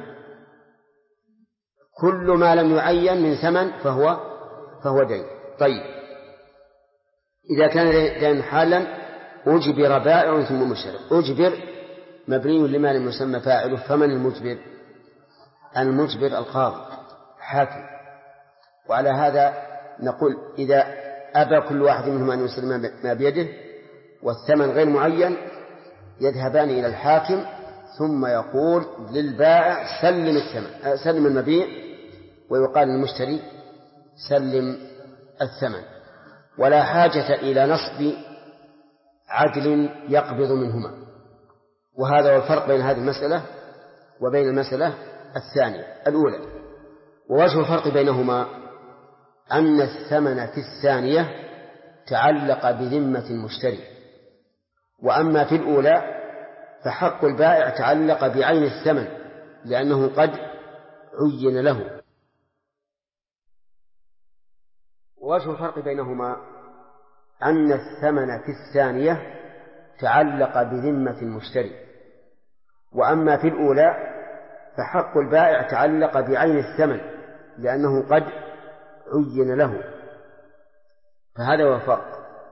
كل ما لم يعين من ثمن فهو دين. طيب إذا كان دين حالا أجبر بائع ثم مشتري. أجبر مبني لما لم يسمى فاعله، فمن المجبر؟ المجبر القاضي حاكم. وعلى هذا نقول إذا أبى كل واحد منهم أن يسلم ما بيده والثمن غير معين يذهبان إلى الحاكم ثم يقول للبائع سلم الثمن، سلم المبيع، ويقال للمشتري سلم الثمن. ولا حاجة إلى نصب عدل يقبض منهما. وهذا هو الفرق بين هذه المسألة وبين المسألة الثانية الأولى. ووجه الفرق بينهما أن الثمن في الثانية تعلق بذمة المشتري، وأما في الأولى فحق البائع تعلق بعين الثمن لأنه قد عين له. ووجه الفرق بينهما أن الثمن في الثانية تعلق بذمة المشتري، وأما في الأولى فحق البائع تعلق بعين الثمن لأنه قد عين له. فهذا هو الفرق.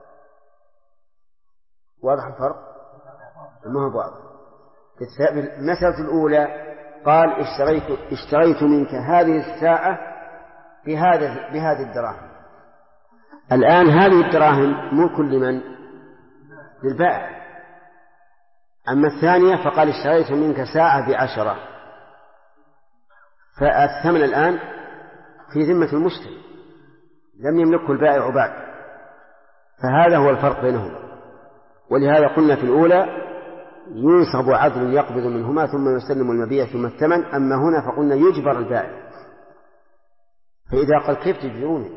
واضح الفرق؟ ما هو واضح. في المسألة الأولى قال اشتريت منك هذه الساعة بهذه الدراهم. الآن هذه الدراهم ملك لمن؟ للبائع. أما الثانية فقال اشتريت منك ساعة ب10، فالثمن الآن في ذمة المشتري لم يملكه البائع بعد. فهذا هو الفرق بينهما. ولهذا قلنا في الأولى ينصب عدل يقبض منهما ثم يسلم المبيع ثم الثمن. أما هنا فقلنا يجبر البائع. فإذا قال كيف تجبروني؟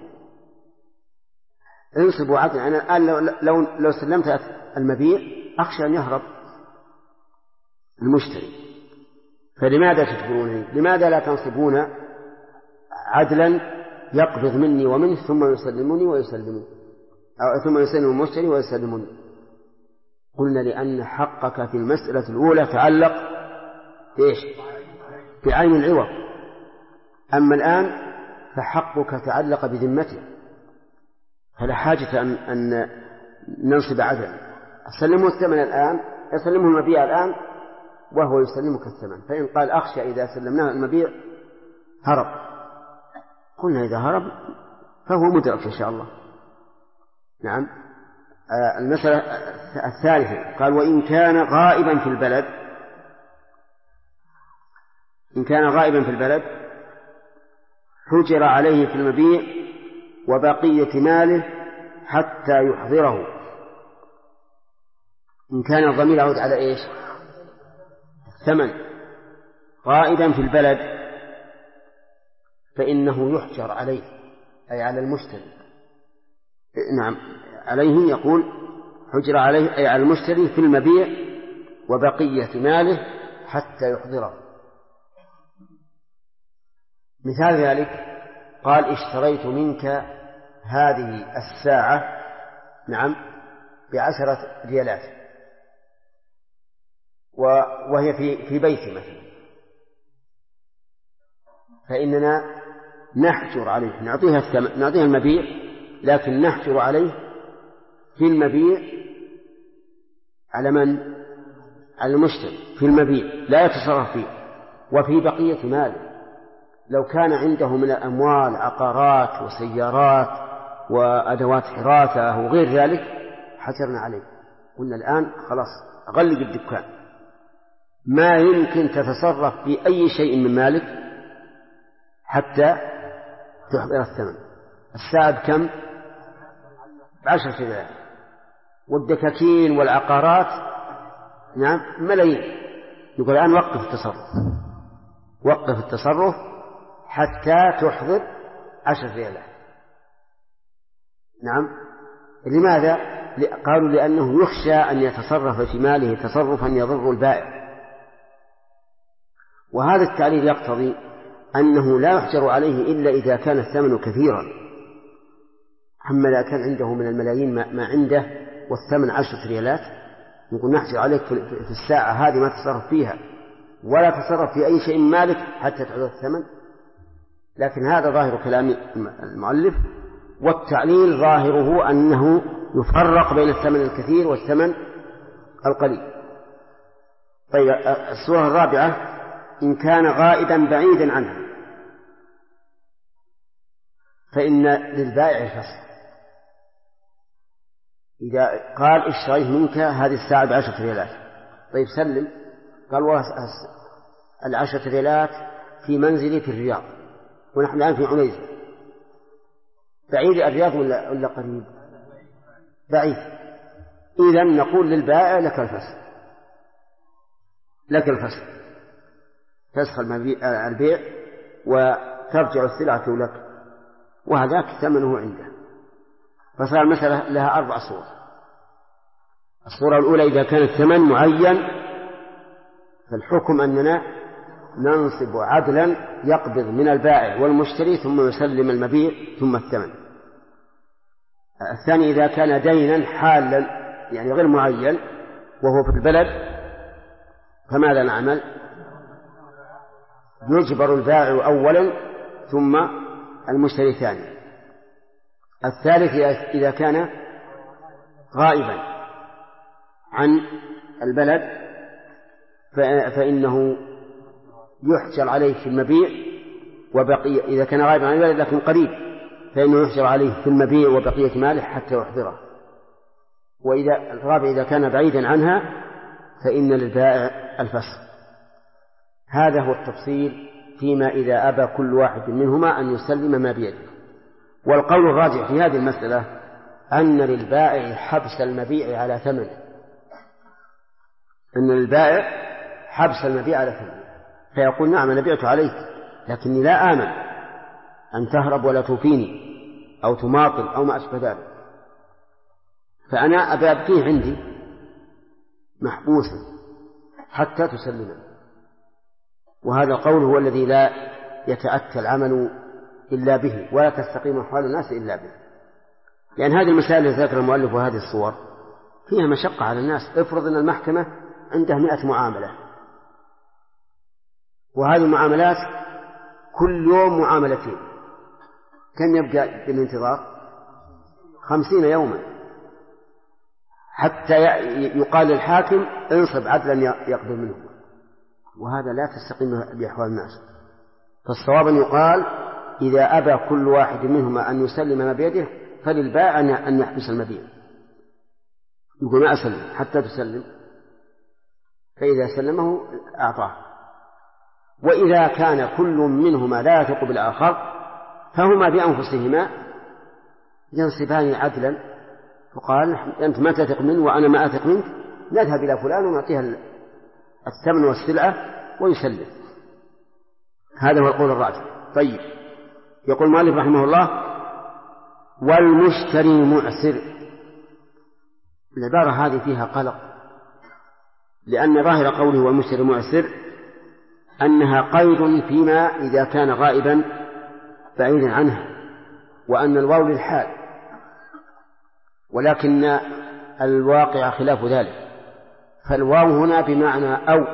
انصبوا عدل. أنا الآن لو سلمت المبيع أخشى أن يهرب المشتري، فلماذا تجبرونني؟ لماذا لا تنصبون عدلا يقبض مني ومنه ثم يسلمني ويسلمني، أو ثم يسلم المشتري ويسلمني؟ قلنا لأن حقك في المسألة الأولى تعلق إيش؟ بعين العوض. أما الآن فحقك تعلق بذمته، فلا حاجة أن ننصب عدلا. أسلمه الثمن الآن، يسلمه المبيع الآن وهو يسلمك الثمن. فإن قال أخشى إذا سلمناه المبيع هرب، قلنا إذا هرب فهو مدرك إن شاء الله. نعم. المسألة الثالثة قال وإن كان غائبا في البلد، إن كان غائبا في البلد حجر عليه في المبيع وبقية ماله حتى يحضره. إن كان الضمير يعود على إيش؟ الثمن. غائبا في البلد فإنه يحجر عليه، أي على المشتري. نعم عليه، يقول حجر عليه أي على المشتري في المبيع وبقية ماله حتى يحضره. مثال ذلك قال اشتريت منك هذه الساعة نعم ب10 ريالات، وهي في بيتي مثلا، فإننا نحجر عليه، نعطيها المبيع، لكن نحجر عليه في المبيع على من؟ على المشتري في المبيع لا يتصرف فيه. وفي بقية ماله لو كان عنده من الأموال عقارات وسيارات وأدوات حراثة وغير ذلك حجرنا عليه. قلنا الآن خلاص غلق الدكان، ما يمكن تتصرف في أي شيء من مالك حتى تحضر الثمن. الساعة بكم؟ ب10 ريال، والدكاكين والعقارات نعم ملايين. يقول الآن وقف التصرف حتى تحضر 10 ريالات. نعم. لماذا؟ قالوا لأنه يخشى أن يتصرف في ماله تصرفا يضر البائع، وهذا التعليل يقتضي أنه لا يحجر عليه إلا إذا كان الثمن كثيرا. أما إذا كان عنده من الملايين ما عنده والثمن 10 ريالات نقول نحجر عليك في الساعة هذه ما تصرف فيها ولا تصرف في أي شيء من مالك حتى تحضر الثمن. لكن هذا ظاهر كلام المؤلف، والتعليل ظاهره أنه يفرق بين الثمن الكثير والثمن القليل. طيب الصورة الرابعة: إن كان غائبا بعيدا عنه فإن للبائع الفصل. إذا قال اشتريت منك هذه الساعة ب10 ريالات، طيب سلم. قال والله 10 ريالات في منزلي في الرياض ونحن الآن في عنيزة. بعيد الرياض ولا قريب؟ بعيد. إذن نقول للبائع لك الفصل، تسخ البيع وترجع السلعة لك، وهذاك ثمنه عنده. فصار المسألة لها 4 صور. الصورة الأولى: إذا كان الثمن معين فالحكم أننا ننصب عدلا يقبض من البائع والمشتري ثم يسلم المبيع ثم الثمن. الثاني: إذا كان دينا حالا يعني غير معين وهو في البلد فماذا نعمل؟ يجبر البائع أولا ثم المشتري ثانيا. الثالث: إذا كان غائبا عن البلد فإنه يحجر عليه في المبيع وبقية. إذا كان غائبا عن البلد لكن قريب فإنه يحجر عليه في المبيع وبقية ماله حتى يحضره. الرابع: إذا كان بعيدا عنها فإن للبائع الفصل. هذا هو التفصيل فيما إذا أبى كل واحد منهما أن يسلم ما بيده. والقول الراجح في هذه المسألة أن للبائع حبس المبيع على ثمنه، أن للبائع حبس المبيع على ثمنه، فيقول: نعم أنا بعت عليك لكني لا آمن أن تهرب ولا توفيني أو تماطل أو ما أشبه ذلك، فأنا أبقيه عندي محبوسا حتى تسلمه. وهذا القول هو الذي لا يتأتى العمل إلا به ولا تستقيم أحوال الناس إلا به، لأن هذه المسائل التي ذكر المؤلف وهذه الصور فيها مشقة على الناس. افرض أن المحكمة عندها 100 معاملة، وهذه المعاملات كل يوم معاملتين، كم يبقى بالانتظار؟ 50 يوما حتى يقال للحاكم انصب عدلا يقبل منه، وهذا لا تستقيم بأحوال الناس. فالصواب أن يقال: إذا أبى كل واحد منهما أن يسلم ما بيده فللبائع أن يحبس المبيع، يقول: ما أسلم حتى تسلم، فإذا سلمه أعطاه. وإذا كان كل منهما لا يثق بالآخر فهما بأنفسهما ينصبان عدلا، فقال: أنت ما تثق منه وأنا ما أثق منك، نذهب إلى فلان ونعطيها الثمن والسلعة ويسلم. هذا هو القول الراجح. طيب، يقول المؤلف رحمه الله: والمشتري معسر. العبارة هذه فيها قلق، لأن ظاهر قوله والمشتري معسر أنها قيد فيما إذا كان غائبا بعيدا عنها، وأن الواو للحال، ولكن الواقع خلاف ذلك. فالواو هنا بمعنى أو،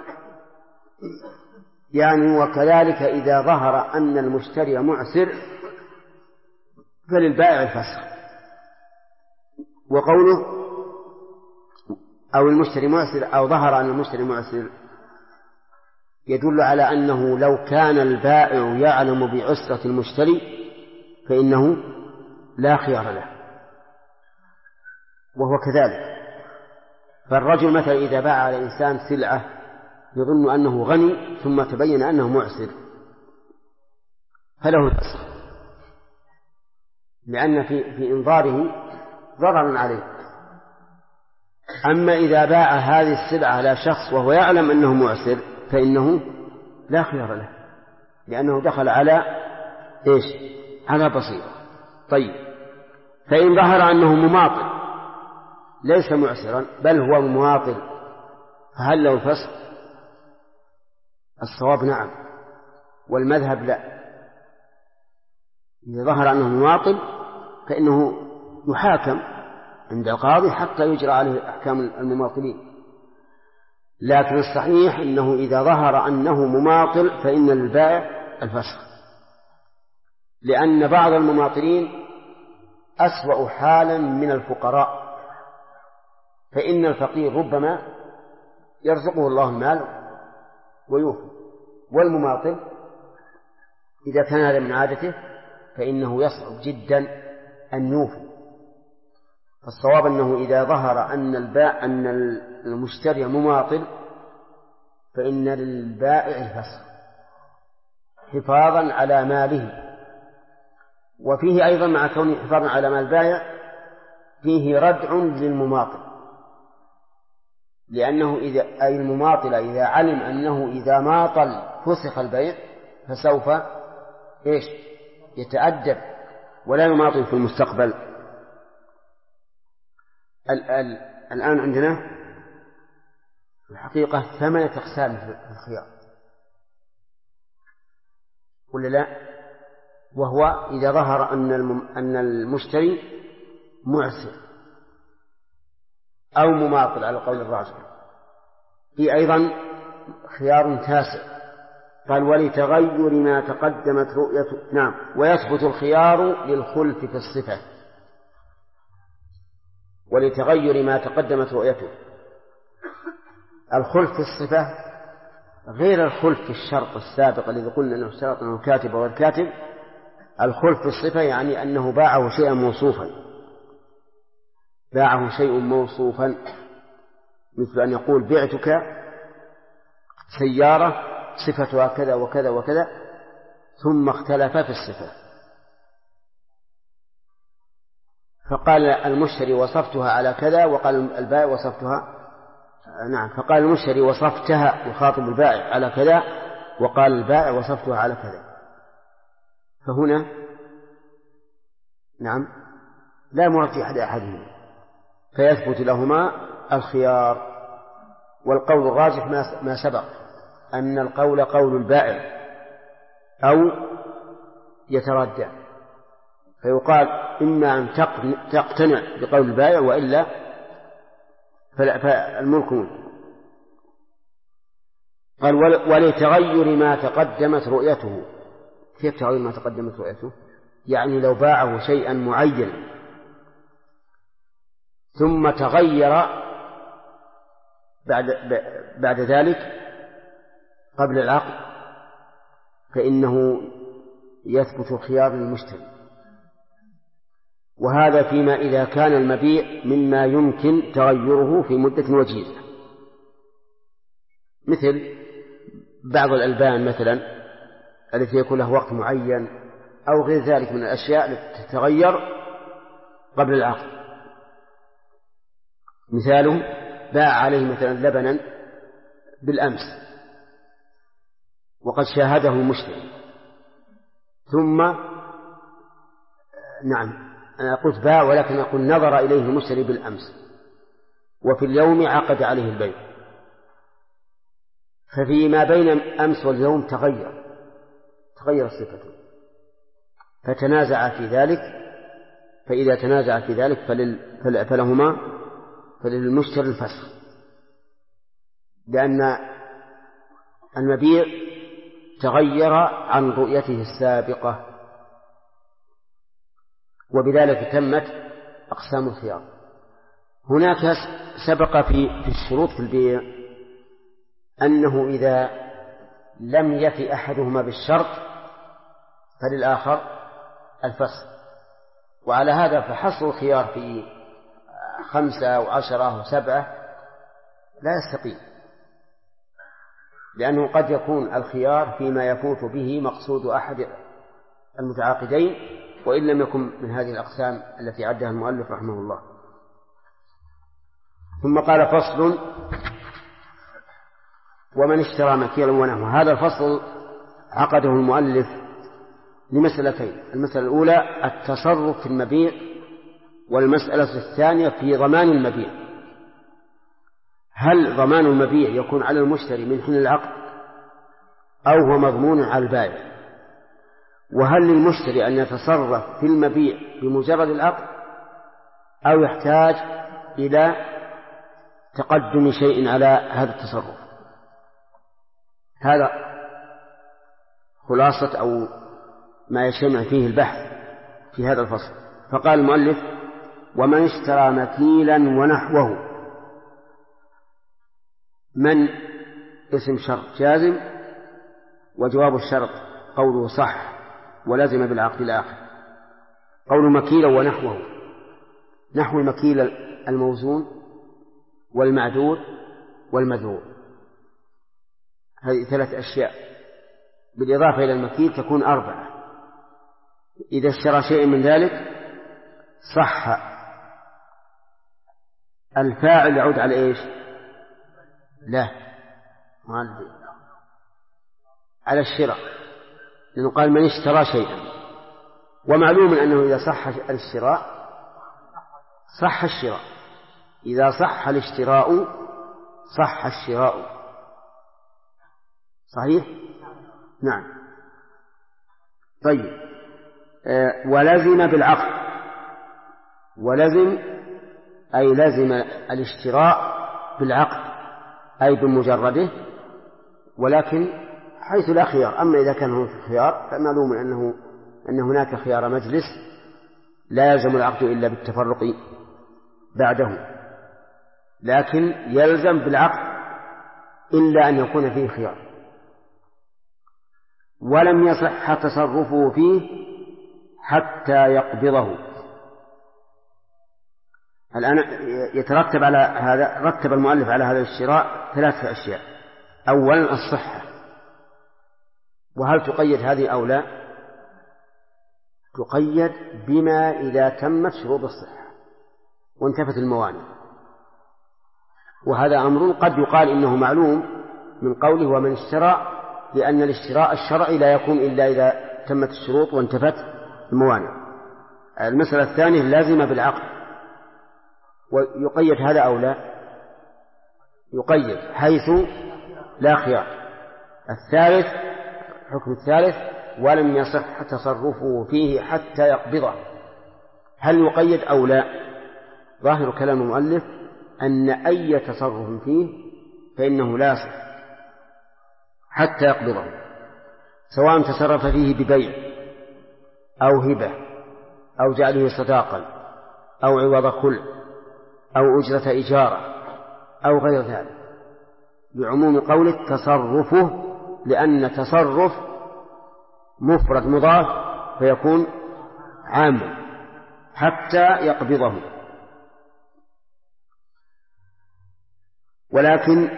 يعني وكذلك إذا ظهر أن المشتري معسر فللبائع الفسخ. وقوله أو المشتري معسر أو ظهر أن المشتري معسر يدل على أنه لو كان البائع يعلم بعسرة المشتري فإنه لا خيار له، وهو كذلك. فالرجل مثلا إذا باع على إنسان سلعة يظن أنه غني ثم تبين أنه معسر فله الفسخ، لأن في إنظاره ضرر عليه. أما إذا باع هذه السلعة على شخص وهو يعلم أنه معسر فإنه لا خيار له، لأنه دخل على إيش؟ على بصيرة. طيب، فإن ظهر أنه مماطل ليس معسرا بل هو مماطل فهل له الفسخ؟ الصواب نعم، والمذهب لا. إذا ظهر أنه مماطل فإنه يحاكم عند القاضي حتى يجرى عليه أحكام المماطلين، لكن الصحيح أنه إذا ظهر أنه مماطل فإن للبائع الفسخ، لأن بعض المماطلين أسوأ حالا من الفقراء، فإن الفقير ربما يرزقه الله المال ويوفي، والمماطل إذا كان هذا من عادته فإنه يصعب جدا أن يوفي. الصواب أنه إذا ظهر أن المشتري مماطل فإن للبائع الفسخ حفاظا على ماله. وفيه أيضا مع كونه حفاظا على مال البائع فيه ردع للمماطل، لأنه أي المماطل إذا علم أنه إذا ماطل فسخ البيع فسوف إيش؟ يتأدب ولا يماطل في المستقبل. الآن عندنا في الحقيقة 8 أقسام في الخيار ولا لا؟ وهو إذا ظهر أن المشتري معسر أو مماطل على القول الراجح. في أيضا خيار تاسع قال ولتغير ما تقدمت رؤيته. نعم، ويثبت الخيار للخلف في الصفة، ولتغير ما تقدمت رؤيته. الخلف في الصفة غير الخلف في الشرط السابق الذي قلنا أنه اشترط أنه كاتب أو الكاتب. الخلف في الصفة يعني أنه باعه شيئا موصوفا، باعه شيء موصوفا، مثل أن يقول بعتك سيارة صفتها كذا وكذا وكذا ثم اختلف في الصفة، فقال المشتري وصفتها على كذا وقال البائع وصفتها نعم، فقال المشتري وصفتها يخاطب البائع على كذا وقال البائع وصفتها على كذا، فهنا نعم لا مرجح لأحدهما فيثبت لهما الخيار. والقول الراجح ما سبق أن القول قول البائع أو يتردى، فيقال إما أن تقتنع بقول البائع وإلا فالملك ملك. قال ولتغير ما تقدمت رؤيته. كيف تغير ما تقدمت رؤيته؟ يعني لو باعه شيئا معين ثم تغير بعد ذلك قبل العقد فإنه يثبت الخيار للمشتري، وهذا فيما إذا كان المبيع مما يمكن تغيره في مدة وجيزة، مثل بعض الألبان مثلا التي يكون له وقت معين أو غير ذلك من الأشياء التي تتغير قبل العقد. مثاله باع عليه مثلا لبنا بالأمس وقد شاهده المشتري ثم نعم أنا قلت باع ولكن أقول نظر إليه المشتري بالأمس وفي اليوم عقد عليه البيع، ففيما بين أمس واليوم تغير صفته فتنازع في ذلك، فإذا تنازع في ذلك فللمشتري الفسخ، لأن المبيع تغير عن رؤيته السابقة، وبذلك تمت أقسام الخيار. هناك سبق في الشروط في البيع أنه إذا لم يفي أحدهما بالشرط فللآخر الفسخ، وعلى هذا فحصر الخيار في 5 أو 10 أو 7 لا يستقيم، لأنه قد يكون الخيار فيما يفوت به مقصود أحد المتعاقدين وإن لم يكن من هذه الأقسام التي عدها المؤلف رحمه الله. ثم قال فصل ومن اشترى مكيلا ونحوه. هذا الفصل عقده المؤلف لمسألتين: المسألة الأولى التصرف في المبيع، والمسألة الثانية في ضمان المبيع. هل ضمان المبيع يكون على المشتري من حين العقد أو هو مضمون على البائع؟ وهل للمشتري أن يتصرف في المبيع بمجرد العقد أو يحتاج إلى تقدم شيء على هذا التصرف؟ هذا خلاصة أو ما يجتمع فيه البحث في هذا الفصل. فقال المؤلف: ومن اشترى مكيلا ونحوه. من اسم شرط جازم، وجواب الشرط قوله صح ولزم بالعقد الآخر. قول مكيلا ونحوه: نحو المكيل الموزون والمعدود والمذروع، هذه 3 أشياء، بالإضافة إلى المكيل تكون 4. إذا اشترى شيء من ذلك صح. الفاعل يعود على إيش؟ لا، على الشراء، لأنه قال من اشترى شيئا، ومعلوم أنه إذا صح الشراء صح الشراء، إذا صح الاشتراء صح الشراء. صحيح؟ نعم. طيب، ولزم بالعقد. ولزم أي لزم الاشتراء بالعقد أي بمجرده، ولكن حيث لا خيار. أما إذا كان هناك خيار فمعلوم أن هناك خيار مجلس لا يلزم العقد إلا بالتفرق بعده، لكن يلزم بالعقد إلا أن يكون فيه خيار. ولم يصح تصرفه فيه حتى يقبضه. الآن يترتب على هذا، رتب المؤلف على هذا الشراء 3 أشياء. أولا الصحة، وهل تقيد هذه أو لا؟ تقيد بما إذا تمت شروط الصحة وانتفت الموانع، وهذا أمر قد يقال إنه معلوم من قوله ومن اشترى، لأن الاشتراء الشرعي لا يكون إلا إذا تمت الشروط وانتفت الموانع. المسألة الثانية لازمة بالعقد، ويقيد هذا أو لا؟ يقيد حيث لا خيار. الثالث، الحكم الثالث: ولم يصح تصرفه فيه حتى يقبضه. هل يقيد أو لا؟ ظاهر كلام المؤلف أن أي تصرف فيه فإنه لا يصح حتى يقبضه، سواء تصرف فيه ببيع أو هبة أو جعله صداقا أو عوض كل أو أجرة إجارة أو غير ذلك، بعموم قوله تصرفه، لأن تصرف مفرد مضاف فيكون عاما حتى يقبضه. ولكن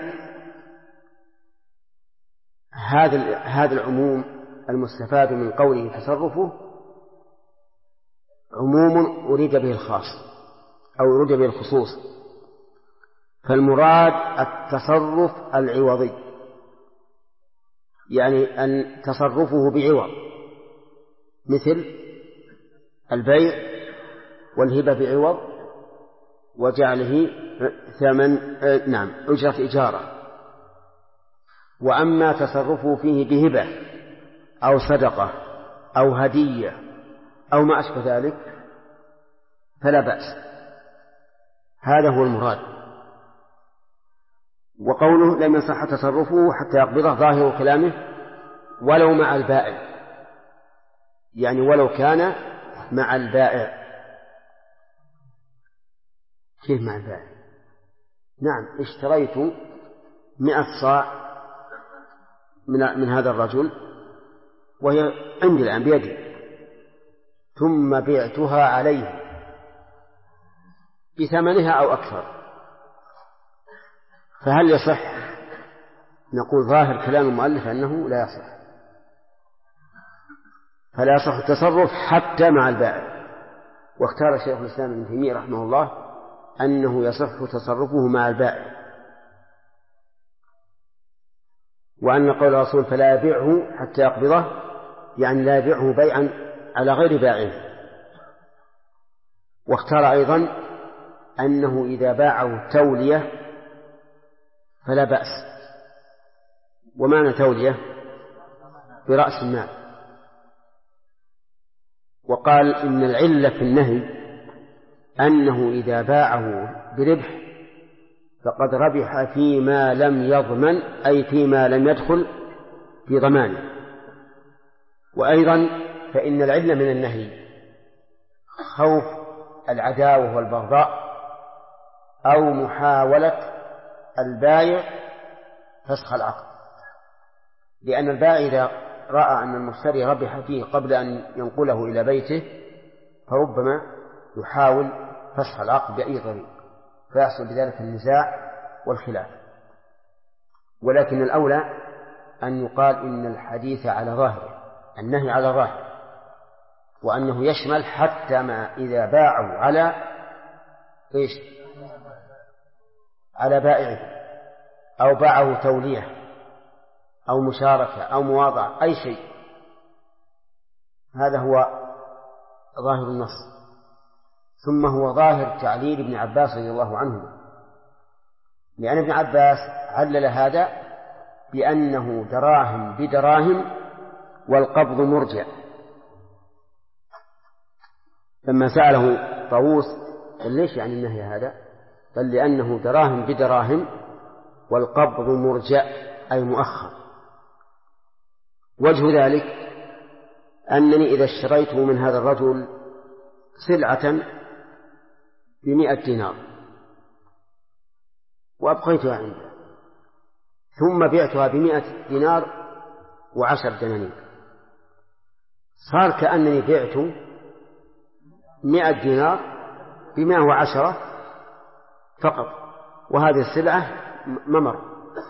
هذا العموم المستفاد من قوله تصرفه عموم أريد به الخاص أو أريد به الخصوص، فالمراد التصرف العوضي، يعني أن تصرفه بعوض، مثل البيع والهبة بعوض وجعله أجرة إجارة. وأما تصرفه فيه بهبة أو صدقة أو هدية أو ما أشبه ذلك فلا بأس، هذا هو المراد. وقوله لم يصح تصرفه حتى يقبضه ظاهر كلامه ولو مع البائع، يعني ولو كان مع البائع. كيف مع البائع؟ نعم، اشتريت 100 صاع من هذا الرجل وهي عندي الآن بيدي، ثم بعتها عليه بثمنها أو أكثر، فهل يصح؟ نقول ظاهر كلام المؤلف أنه لا يصح، فلا يصح التصرف حتى مع البائع. واختار شيخ الإسلام ابن تيمية رحمه الله أنه يصح تصرفه مع البائع، وأن قول الرسول فلا يبيعه حتى يقبضه يعني لا يبيعه بيعا على غير بائعه. واختار أيضا أنه إذا باعه تولية فلا بأس. ومعنى تولية برأس المال. وقال إن العلة في النهي أنه إذا باعه بربح فقد ربح فيما لم يضمن، أي فيما لم يدخل في ضمانه. وأيضا فإن العلة من النهي خوف العداوة والبغضاء أو محاولة البائع فسخ العقد، لأن البائع إذا رأى أن المشتري ربح فيه قبل أن ينقله إلى بيته فربما يحاول فسخ العقد بأي طريق فيحصل بذلك النزاع والخلاف. ولكن الأولى أن يقال إن الحديث على ظاهره، النهي على ظاهره، وأنه يشمل حتى ما إذا باعوا على إيش؟ على بائعه، أو باعه تولية أو مشاركة أو مواضعة، أي شيء. هذا هو ظاهر النص. ثم هو ظاهر تعليل ابن عباس رضي الله عنه، لأن ابن عباس علل هذا بأنه دراهم بدراهم والقبض مرجع. لما سأله طاووس قال ليش يعني النهي هذا؟ قال لأنه دراهم بدراهم والقبض مرجع أي مؤخر. وجه ذلك أنني إذا اشتريت من هذا الرجل سلعة ب100 دينار وأبقيتها عنده، ثم بعتها ب100 دينار و10 دنانير، صار كأنني بعت 100 دينار ب110 فقط، وهذه السلعة ممر.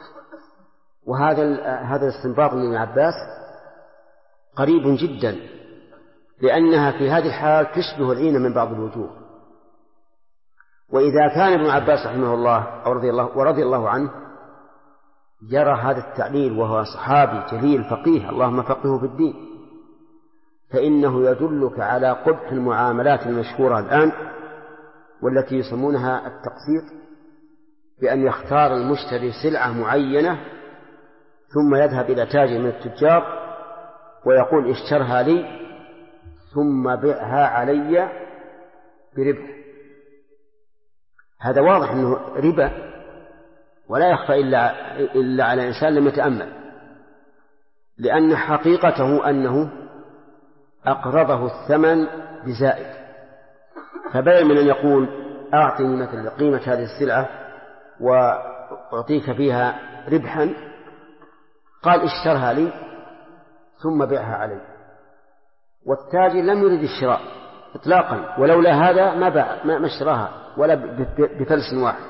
وهذا الاستنباط من ابن عباس قريب جدا، لأنها في هذه الحال تشبه العين من بعض الوجوه. وإذا كان ابن عباس رحمه الله أو رضي الله عنه يرى هذا التعليل وهو صحابي جليل فقيه اللهم فقهه في الدين، فإنه يدلك على قبح المعاملات المشهورة الآن والتي يسمونها التقسيط، بأن يختار المشتري سلعة معينة ثم يذهب إلى تاجر من التجار ويقول اشترها لي ثم بيعها علي بربح. هذا واضح أنه ربا ولا يخفى إلا على إنسان لم يتأمل، لأن حقيقته أنه أقرضه الثمن بزائد. فبدل من أن يقول أعطني مثل قيمة هذه السلعة وأعطيك فيها ربحا، قال اشترها لي ثم بيعها علي. والتاجر لم يرد الشراء إطلاقا، ولولا هذا ما اشتراها ولا بفلس واحد.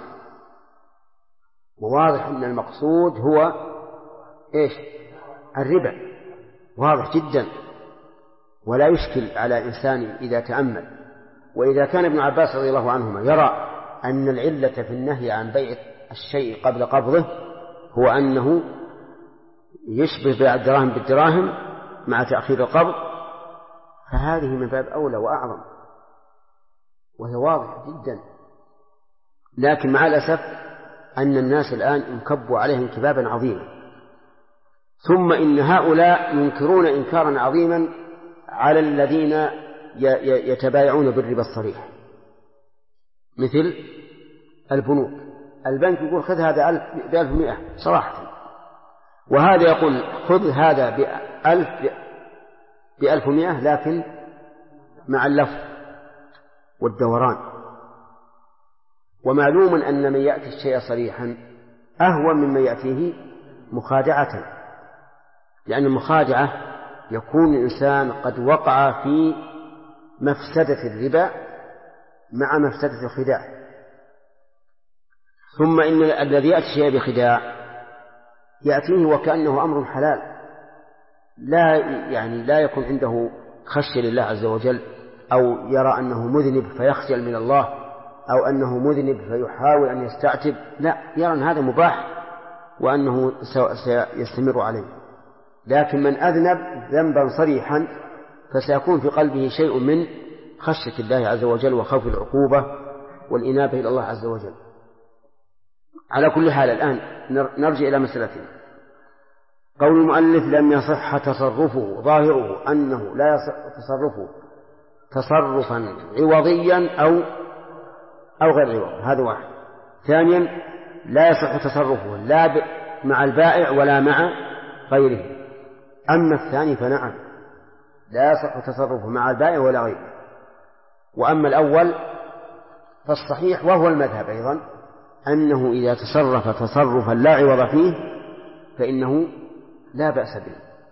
وواضح أن المقصود هو إيش؟ الربا، واضح جدا ولا يشكل على إنسان إذا تأمل. وإذا كان ابن عباس رضي الله عنهما يرى أن العلة في النهي عن بيع الشيء قبل قبضه هو أنه يشبه بيع الدراهم بالدراهم مع تأخير القبض، فهذه من باب أولى وأعظم، وهي واضحة جدا. لكن مع الأسف أن الناس الآن انكبوا عليهم انكبابا عظيما، ثم إن هؤلاء ينكرون إنكارا عظيما على الذين يتبايعون بالربا الصريح، مثل البنوك. البنك يقول خذ هذا 1100 صراحة، وهذا يقول خذ هذا ب1100 لكن مع اللف والدوران. ومعلوم أن من يأتي الشيء صريحا أهون ممن يأتيه مخادعة، لأن المخادعة يكون الإنسان قد وقع في مفسدة الربا مع مفسدة الخداع. ثم إن الذي يأتي الشيء بخداع يأتيه وكأنه أمر حلال، لا يكون عنده خشية لله عز وجل، أو يرى أنه مذنب فيخجل من الله أو أنه مذنب فيحاول أن يستعتب، لا، يرى أن هذا مباح وأنه سيستمر عليه. لكن من أذنب ذنبا صريحا فسيكون في قلبه شيء من خشية الله عز وجل وخوف العقوبة والإنابة إلى الله عز وجل. على كل حال الآن نرجع إلى مسألتنا. قول المؤلف لم يصح تصرفه، ظاهره أنه لا يصح تصرفه تصرفا عوضيا أو غير عوض، هذا واحد. ثانيا لا يصح تصرفه لا مع البائع ولا مع غيره. أما الثاني فنعم لا يصح تصرفه مع البائع ولا غيره. وأما الأول فالصحيح وهو المذهب أيضا أنه إذا تصرف تصرفا لا عوض فيه فإنه لا بأس به.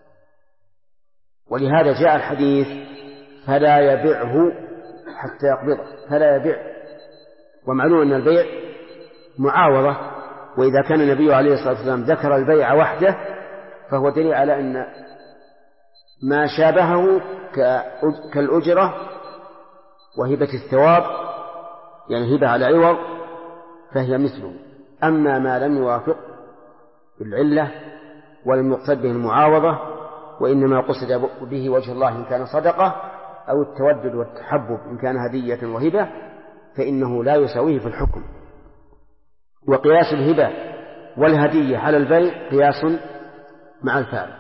ولهذا جاء الحديث فلا يبيعه حتى يقبضه، فلا يبيع. ومعلوم أن البيع معاوضة، وإذا كان النبي عليه الصلاة والسلام ذكر البيع وحده فهو دليل على أن ما شابهه كالأجرة وهبة الثواب، يعني هبة على عوض، فهي مثله. أما ما لم يوافق بالعلة ولم يقصد به المعاوضة وإنما قصد به وجه الله إن كان صدقة، أو التودد والتحبب إن كان هدية وهبة، فإنه لا يساويه في الحكم. وقياس الهبة والهدية على البيع قياس مع الفارق.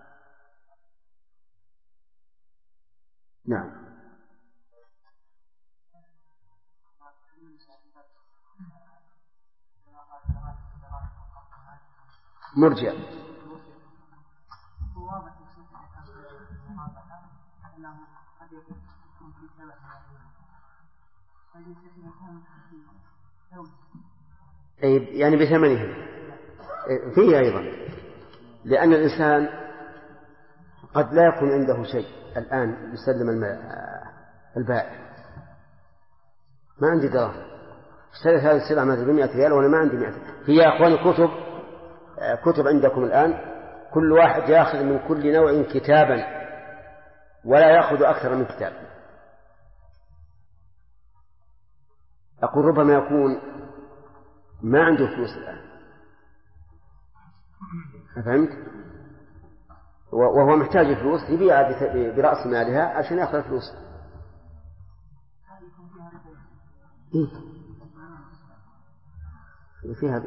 نعم. مرجع. يعني بثمنه فيه أيضا، لأن الإنسان قد لا يكون عنده شيء الآن يسلم البائع، ما عندي دراهم، اشتريت هذه السلعة مثلا ب100 ريال وأنا ما عندي 100. في يا أخواني كتب عندكم الآن كل واحد يأخذ من كل نوع كتابا ولا يأخذ أكثر من كتاب. أقول ربما يكون ما عنده فلوس الآن، فهمت؟ وهو محتاج فلوس يبيع برأس مالها عشان يأخذ فلوس. فيها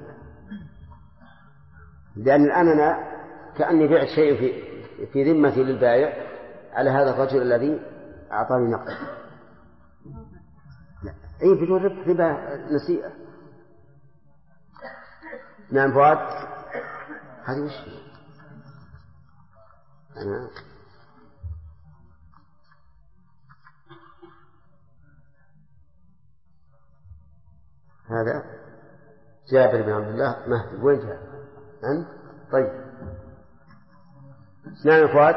لأن الآن أنا كأني بعت شيء في ذمتي للبائع على هذا الرجل الذي أعطاني نقد. أي بدون ربا نسيئة. نعم فؤاد، هذه وش هذا جابر بن عبد الله مهدي. وين جاء أنت؟ طيب نعم فؤاد.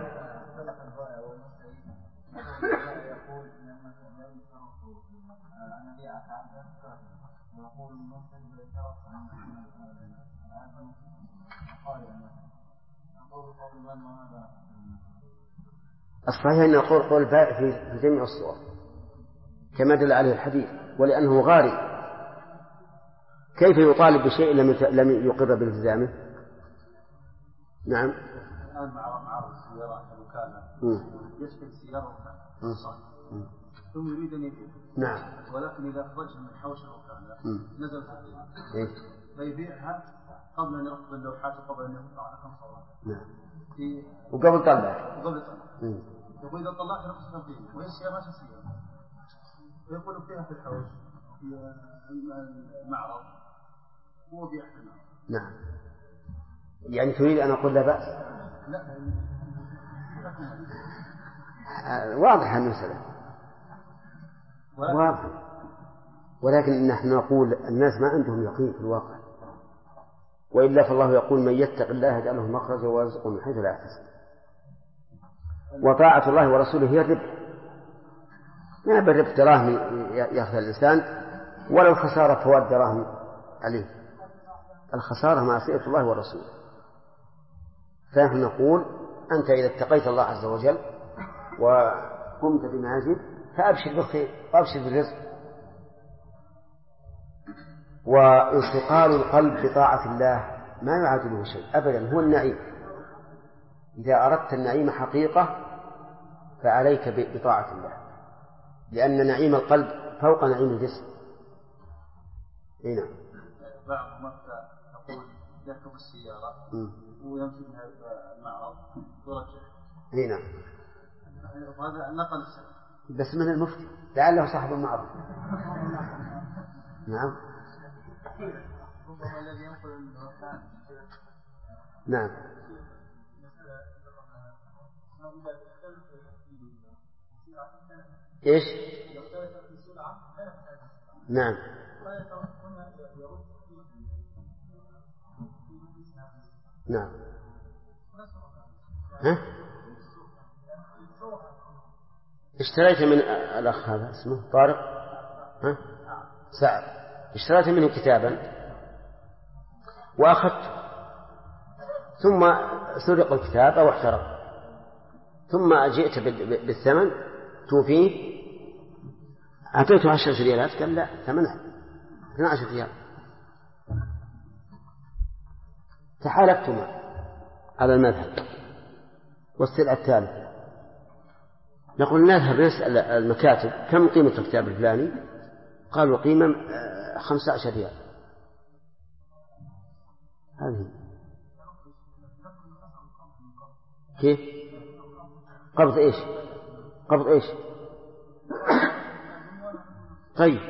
الصحيح أن قول البائع في جميع الصور كما دل عليه الحديث، ولأنه غاري كيف يطالب بشيء لم يقر بالتزامه؟ نعم. الآن مع السيارات الوكالة يشتري السيارة ثم يريد أن يبيع. نعم. ولكن إذا خرج من حوش الوكالة نزل القيمة فيبيعها قبل أن يركب اللوحات وقبل أن يقطع على 5 أوراق. نعم. وقبل طلع. يقول إذا طلعت رخص القيمة وهي السيارة ماشي سيارة، ويقول فيها في الحوش في المعرض هو بيع حمام. نعم. يعني تريد أن أقول لا بأس؟ لا. واضح المسألة واضح، ولكن نحن نقول الناس ما عندهم يقين في الواقع، وإلا فالله يقول من يتق الله يجعل له مخرجا ويرزقه من حيث لا يحتسب. وطاعة الله ورسوله هي الربح، ما بالربح دراهم يأخذ الإنسان ولا الخسارة فوات دراهم عليه، الخسارة معصية الله ورسوله. فنحن نقول أنت إذا اتقيت الله عز وجل وقمت بما يجب فأبشر بالخير وأبشر بالرزق. وانصقال القلب بطاعة الله ما يعادله شيء أبدا، هو النعيم. إذا أردت النعيم حقيقة فعليك بطاعة الله، لأن نعيم القلب فوق نعيم الجسم. هنا بعض متى نقول يركب السيارة ويمشي بها المعرض ورجع. هنا وهذا نقل السيارة بس من المفتي لعله صاحب المعرض. نعم ربما الذي ينقل المكان. نعم إيش؟ نعم نعم. ها؟ اشتريت من الأخ هذا اسمه طارق، ها؟ سعد، اشتريت منه كتابا وأخذته، ثم سرق الكتاب أو احترق، ثم جئت بالثمن توفيه، أعطيته 10 ريالات، قال لا ثمنها 12 ريال. تحالفتما على المذهب. والسلعة الثالثة نقول نذهب نسأل المكاتب كم قيمة الكتاب الفلاني، قالوا قيمة 15 ريال. هذه كيف؟ قبض إيش؟ قبض إيش؟ طيب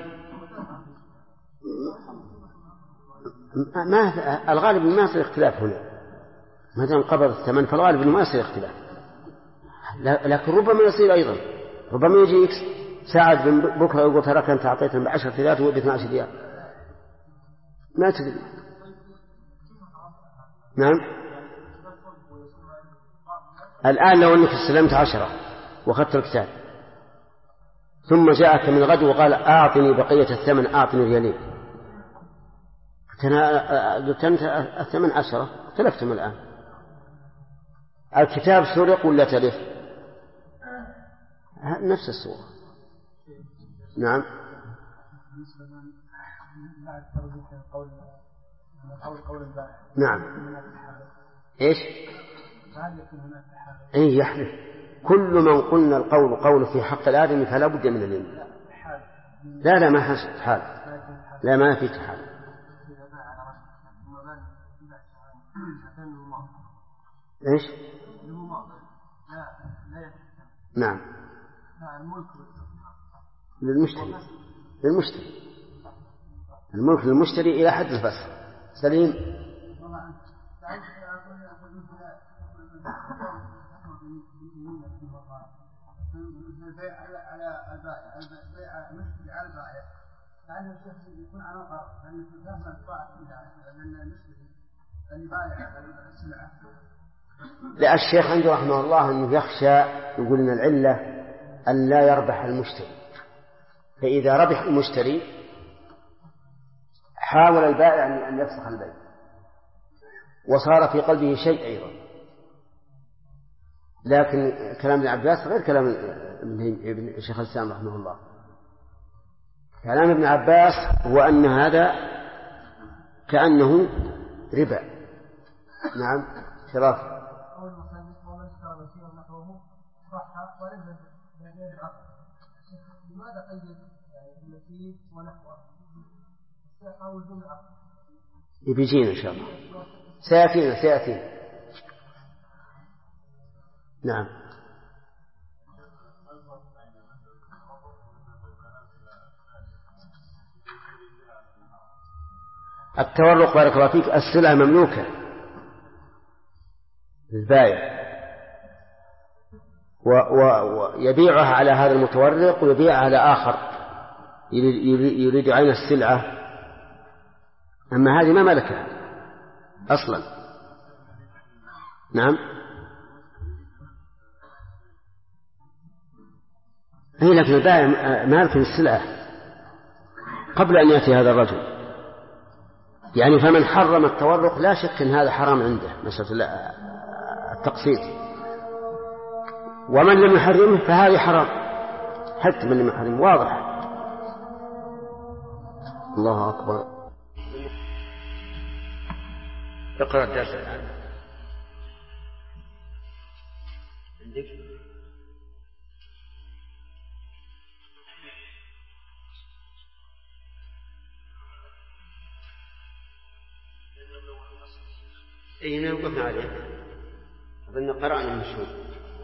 ما الغالب ما يصير اختلاف هنا، ما دام قبض الثمن فالغالب انه ما يصير اختلاف، لكن ربما يصير ايضا، ربما يجي ساعد بكره يقول تراك انت اعطيتهم ب10 ريالات وهو ب12 ريال، ما تدري. نعم الآن لو انك استلمت 10 واخذت الكتاب ثم جاءك من غد وقال اعطني بقية الثمن، اعطني ريالين، قلت أنت الثمن 10، تلفتم الآن. الكتاب سرق ولا تلف؟ نفس الصورة. نعم نعم. إيش؟ أي يحلف. كل من قلنا القول قول في حق الآدم فلا بد من اليمين. لا ما حصل حال، لا ما في حال. إيش؟ نعم للمشتري الملك للمشتري إلى حد الفسخ. سليم. البيع على البائع، البيع المشتري على البائع، لأن الشخص يكون على فرق، لأن فهم الطاعة لأن المشتري البائع السلعة. لا الشيخ عنده رحمه الله أنه يخشى، يقول إن العلة أن لا يربح المشتري، فإذا ربح المشتري حاول البائع أن يفسخ البيع، وصار في قلبه شيء أيضا. لكن كلام ابن عباس غير كلام ابن الشيخ الإسلام رحمه الله. كلام ابن عباس هو أن هذا كأنه ربا. نعم خلاف. لماذا قيد المسيح ونحوه؟ بيجينا إن شاء الله، سيأتينا. نعم التورق بارك الله فيك، السلعة مملوكة للبائع ويبيعها على هذا المتورق ويبيعها على آخر يريد عين السلعة، أما هذه ما ملكها أصلا. نعم هي لكن البائع مالك السلعة قبل أن يأتي هذا الرجل، يعني فمن حرم التورق لا شك أن هذا حرام عنده مسألة التقسيط، ومن لم يحرمه فهذه حرام، حتى من لم يحرمه واضح. الله أكبر. اقرأ الدرس الآن. عندك أين وقفنا عليه؟ أظن قرأنا من شوي.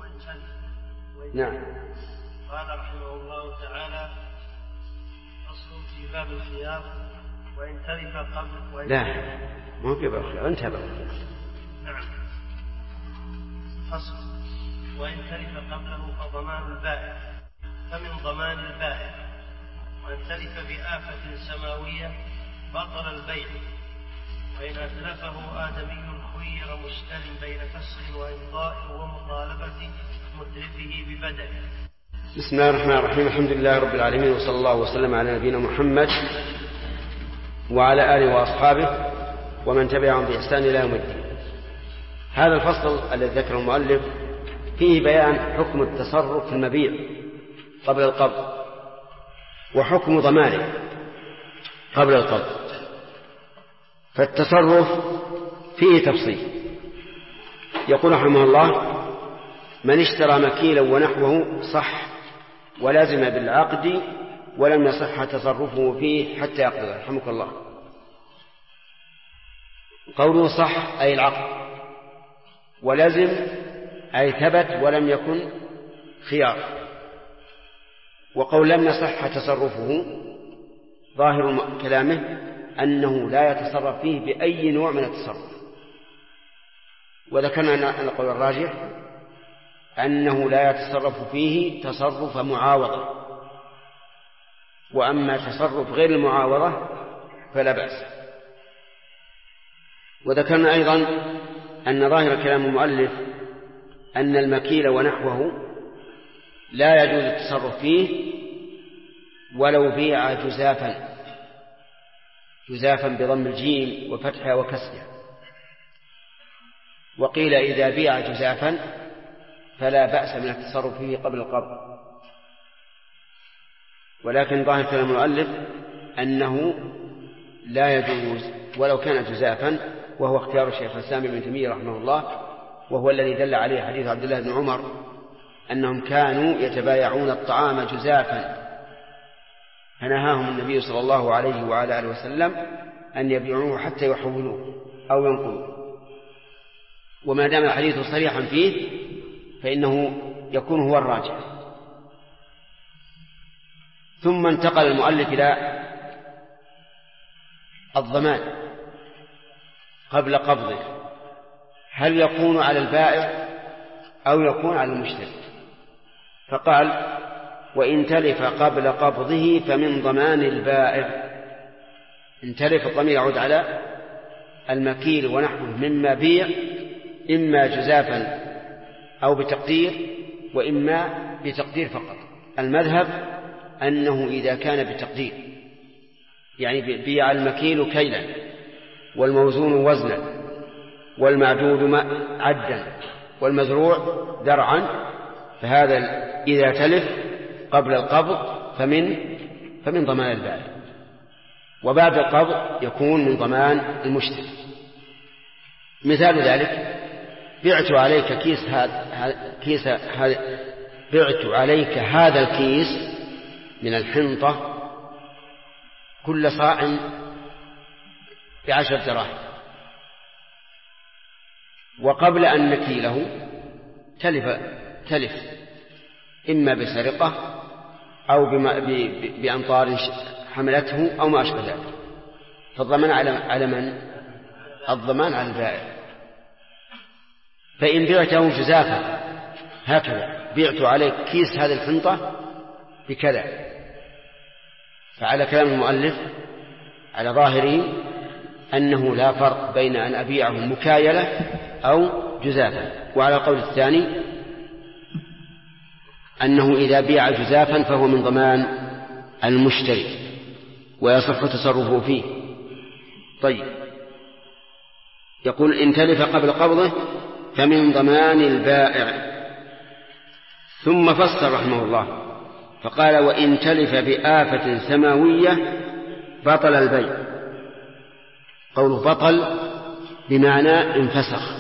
نعم. قال رحمه الله تعالى: فصل في باب الخيار وإن تلف قبل لا مو في باب الخيار، انتبه. نعم. فصل: وإن تلف قبله فضمان البائع، فمن ضمان البائع. وإن تلف بآفة سماوية بطل البيع. وإن أتلفه آدمي خير مشتر بين فسخ وإمضاء ومطالبة متلفه ببدل. بسم الله الرحمن الرحيم. الحمد لله رب العالمين، وصلى الله وسلم على نبينا محمد وعلى آله وأصحابه ومن تبعهم بإحسان إلى يوم الدين. هذا الفصل الذي ذكره المؤلف فيه بيان حكم التصرف في المبيع قبل القبض وحكم ضمانه قبل القبض. فالتصرف فيه تفصيل. يقول رحمه الله: من اشترى مكيلا ونحوه صح ولازم بالعقد ولم يصح تصرفه فيه حتى يقضي. رحمك الله. قوله صح أي العقد، ولازم أي ثبت ولم يكن خيار. وقول لم يصح تصرفه ظاهر كلامه أنه لا يتصرف فيه بأي نوع من التصرف. وذكرنا أن القول الراجح أنه لا يتصرف فيه تصرف معاوضة، وأما تصرف غير المعاوضة فلا بأس. وذكرنا أيضا أن ظاهر كلام المؤلف أن المكيل ونحوه لا يجوز التصرف فيه ولو بيع جزافا بضم الجيم وفتحها وكسرها. وقيل إذا بيع جزافا فلا بأس من التصرف فيه قبل القبض. ولكن ظاهر كلام المؤلف أنه لا يجوز ولو كان جزافا، وهو اختيار الشيخ الإسلام ابن تيمية رحمه الله، وهو الذي دل عليه حديث عبد الله بن عمر أنهم كانوا يتبايعون الطعام جزافا، فنهاهم النبي صلى الله عليه وعلى آله وسلم أن يبيعوه حتى يحولوه أو ينقلوه. وما دام الحديث صريحا فيه فإنه يكون هو الراجح. ثم انتقل المؤلف إلى الضمان قبل قبضه، هل يكون على البائع أو يكون على المشتري؟ فقال: وإن تلف قبل قبضه فمن ضمان البائع. إن تلف الضمير يعود على المكيل ونحوه مما بيع، إما جزافا أو بتقدير، وإما بتقدير فقط. المذهب أنه إذا كان بتقدير، يعني بيع المكيل كيلا والموزون وزنا والمعدود عدا والمزروع درعا، فهذا إذا تلف قبل القبض فمن ضمان البائع، وبعد القبض يكون من ضمان المشتري. مثال ذلك: بعت عليك هذا الكيس من الحنطة كل صاع ب10 دراهم، وقبل أن نكيله تلف إما بسرقة أو بأمطار حملته أو ما أشبه ذلك، فالضمان على من؟ الضمان على البائع. فإن بعته جزافا هكذا: بعت عليك كيس هذه الحنطة بكذا، فعلى كلام المؤلف على ظاهره أنه لا فرق بين أن أبيعه مكايلة أو جزافا. وعلى القول الثاني أنه إذا بيع جزافا فهو من ضمان المشتري ويصح تصرفه فيه. طيب، يقول: إن تلف قبل قبضه فمن ضمان البائع. ثم فسر رحمه الله فقال: وإن تلف بآفة سماوية بطل البيع. قوله بطل بمعنى انفسخ،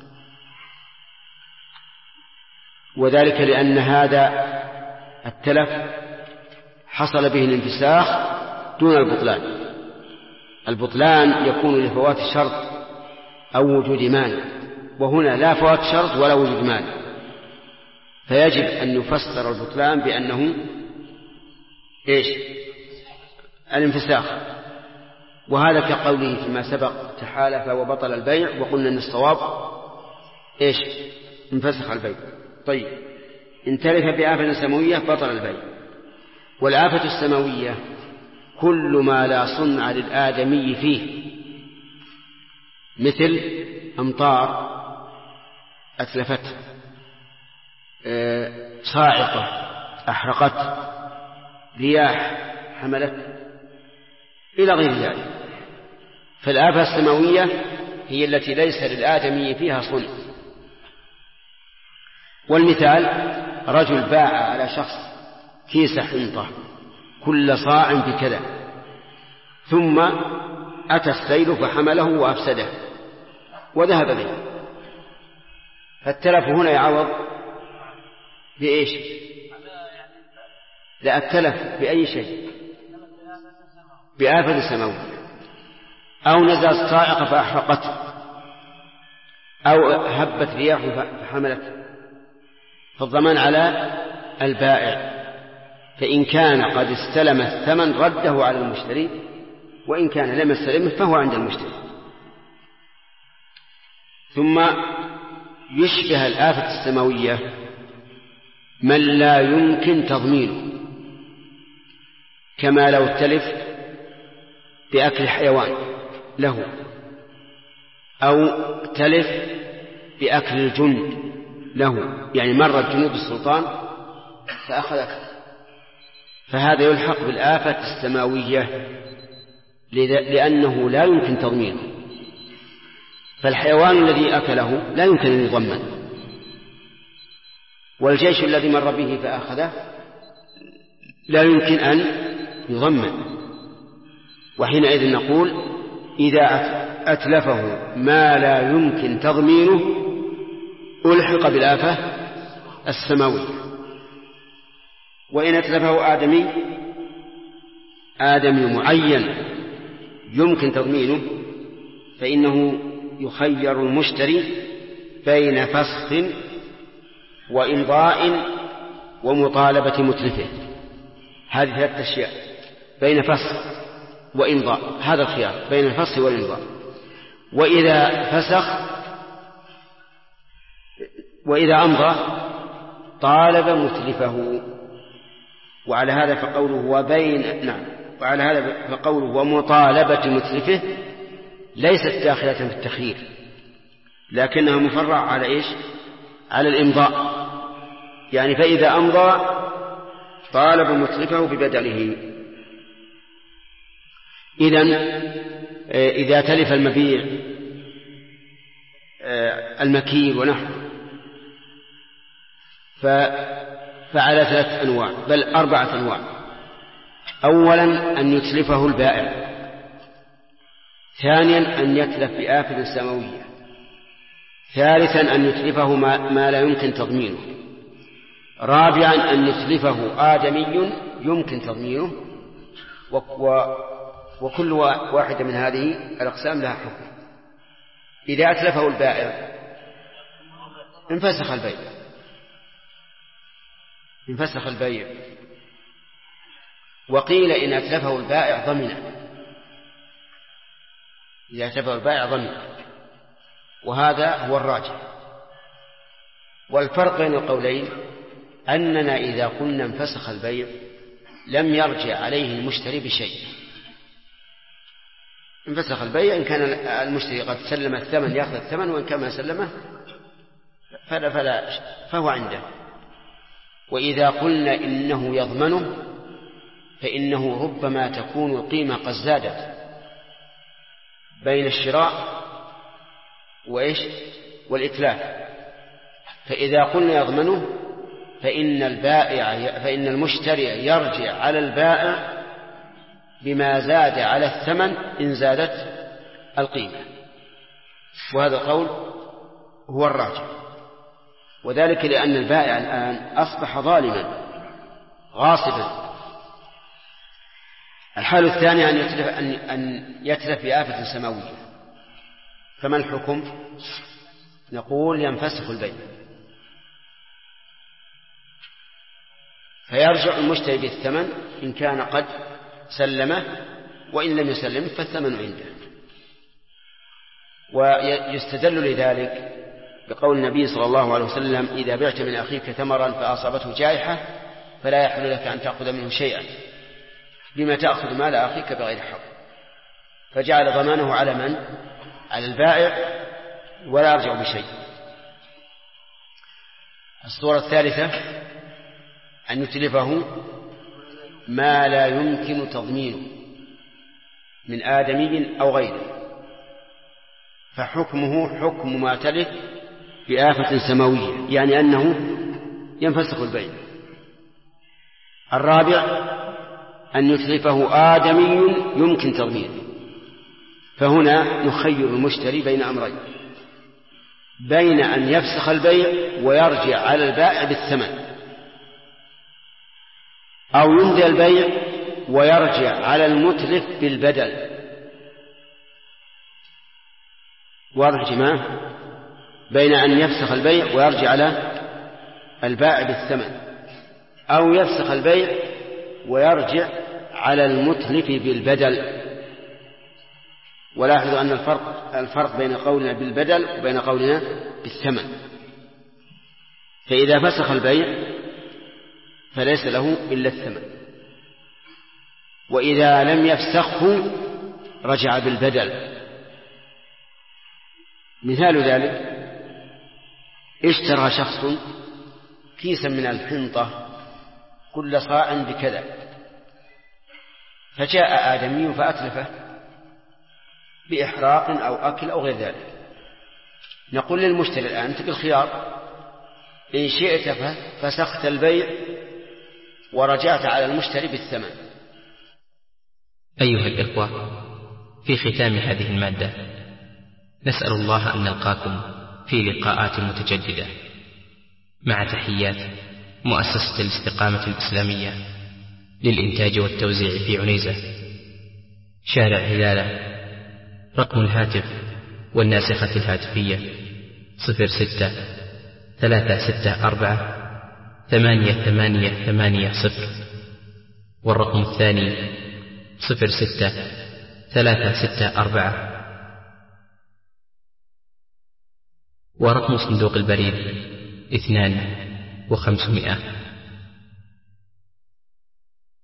وذلك لأن هذا التلف حصل به الانفساخ دون البطلان. البطلان يكون لفوات الشرط أو وجود مانع، وهنا لا فوات شرط ولا وجود مانع، فيجب أن يفسر البطلان بأنه إيش؟ الانفساخ. وهذا كقوله فيما سبق تحالف وبطل البيع، وقلنا أن الصواب إيش؟ انفسخ البيع. طيب، إن تلف بآفة سماوية بطل البيع. والآفة السماوية كل ما لا صنع للآدمي فيه، مثل أمطار أتلفت، صاعقة أحرقت، رياح حملت، إلى غير ذلك. فالآفة السماوية هي التي ليس للآدمي فيها صنع. والمثال رجل باع على شخص كيس حنطة كل صاع بكذا، ثم أتى السيل فحمله وأفسده وذهب به، فالتلف هنا يعوض بإيش؟ لا، التلف بأي شيء؟ بآفة سماوية، أو نزلت صاعقة فأحرقته، أو هبت رياح فحملته، فالضمان على البائع. فإن كان قد استلم الثمن رده على المشتري، وإن كان لم يستلمه فهو عند المشتري. ثم يشبه الآفة السماوية من لا يمكن تضمينه، كما لو تلف بأكل حيوان له، أو تلف بأكل الجند له، يعني مرت جنود السلطان فأخذته، فهذا يلحق بالآفة السماوية لأنه لا يمكن تضمينه. فالحيوان الذي أكله لا يمكن أن يضمن، والجيش الذي مر به فأخذه لا يمكن أن يضمن. وحينئذ نقول إذا أتلفه ما لا يمكن تضمينه ألحق بالآفة السماوية. وإن أتلفه آدمي معين يمكن تضمينه، فإنه يخير المشتري بين فسخ وإمضاء ومطالبة متلفه. هذه ثلاثة أشياء: بين فسخ وإمضاء، هذا الخيار بين الفسخ والإمضاء. وإذا أمضى طالب متلفه. وعلى هذا فقوله ومطالبة متلفه ليست داخلة في التخيير، لكنها مفرع على إيش؟ على الإمضاء. يعني فإذا أمضى طالب متلفه ببدله. إذا تلف المبيع المكيل ونحو فعلى 3 أنواع، بل 4 أنواع. أولا أن يتلفه البائع، ثانيا أن يتلف بآفة سماوية، ثالثا أن يتلفه ما لا يمكن تضمينه، رابعا أن يتلفه آدمي يمكن تضمينه. وكل واحدة من هذه الأقسام لها حكم. إذا أتلفه البائع انفسخ البيع. وقيل إن أتلفه البائع ضمنه، إذا أتلفه البائع ضمنه، وهذا هو الراجح. والفرق بين القولين أننا إذا قلنا انفسخ البيع لم يرجع عليه المشتري بشيء. انفسخ البيع إن كان المشتري قد سلم الثمن يأخذ الثمن، وإن كان ما سلمه فهو عنده. وإذا قلنا إنه يضمنه فإنه ربما تكون القيمة قد زادت بين الشراء والإتلاف. فإذا قلنا يضمنه فإن المشتري يرجع على البائع بما زاد على الثمن إن زادت القيمة، وهذا القول هو الراجح، وذلك لأن البائع الآن أصبح ظالما غاصبا. الحال الثاني أن يتلف بآفة سماوية، فما الحكم؟ نقول ينفسخ البيع، فيرجع المشتري بالثمن إن كان قد سلمه، وإن لم يسلمه فالثمن عنده. ويستدل لذلك بقول النبي صلى الله عليه وسلم: إذا بعت من أخيك ثمرا فأصابته جائحة فلا يحل لك أن تأخذ منه شيئا، بما تأخذ مال أخيك بغير حق. فجعل ضمانه على من؟ على البائع، ولا يرجع بشيء. الصورة الثالثة أن يتلفه ما لا يمكن تضمينه من آدمي أو غيره، فحكمه حكم ما تلف بآفة سماوية، يعني أنه ينفسخ البيع. الرابع أن يتلفه آدمي يمكن تضمينه، فهنا نخير المشتري بين أمرين: بين أن يفسخ البيع ويرجع على البائع بالثمن، أو يمضي البيع ويرجع على المتلف بالبدل. واضح جماعة؟ بين أن يفسخ البيع ويرجع على البائع بالثمن، أو يفسخ البيع ويرجع على المتلف بالبدل. ولاحظوا أن الفرق بين قولنا بالبدل وبين قولنا بالثمن. فإذا فسخ البيع فليس له إلا الثمن، وإذا لم يفسخه رجع بالبدل. مثال ذلك: اشترى شخص كيسا من الحنطة كل صاع بكذا، فجاء آدمي فأتلفه بإحراق أو أكل أو غير ذلك. نقول للمشتري الآن: أنت بالخيار، إن شئت فسخت البيع ورجعت على المشتري بالثمن. أيها الإخوة، في ختام هذه المادة نسأل الله أن نلقاكم في لقاءات متجددة، مع تحيات مؤسسة الاستقامة الإسلامية للإنتاج والتوزيع في عنيزة، شارع هلالة. رقم الهاتف والناسخة الهاتفية 06-364-8880، والرقم الثاني 06-364. ورقم صندوق البريد 2500.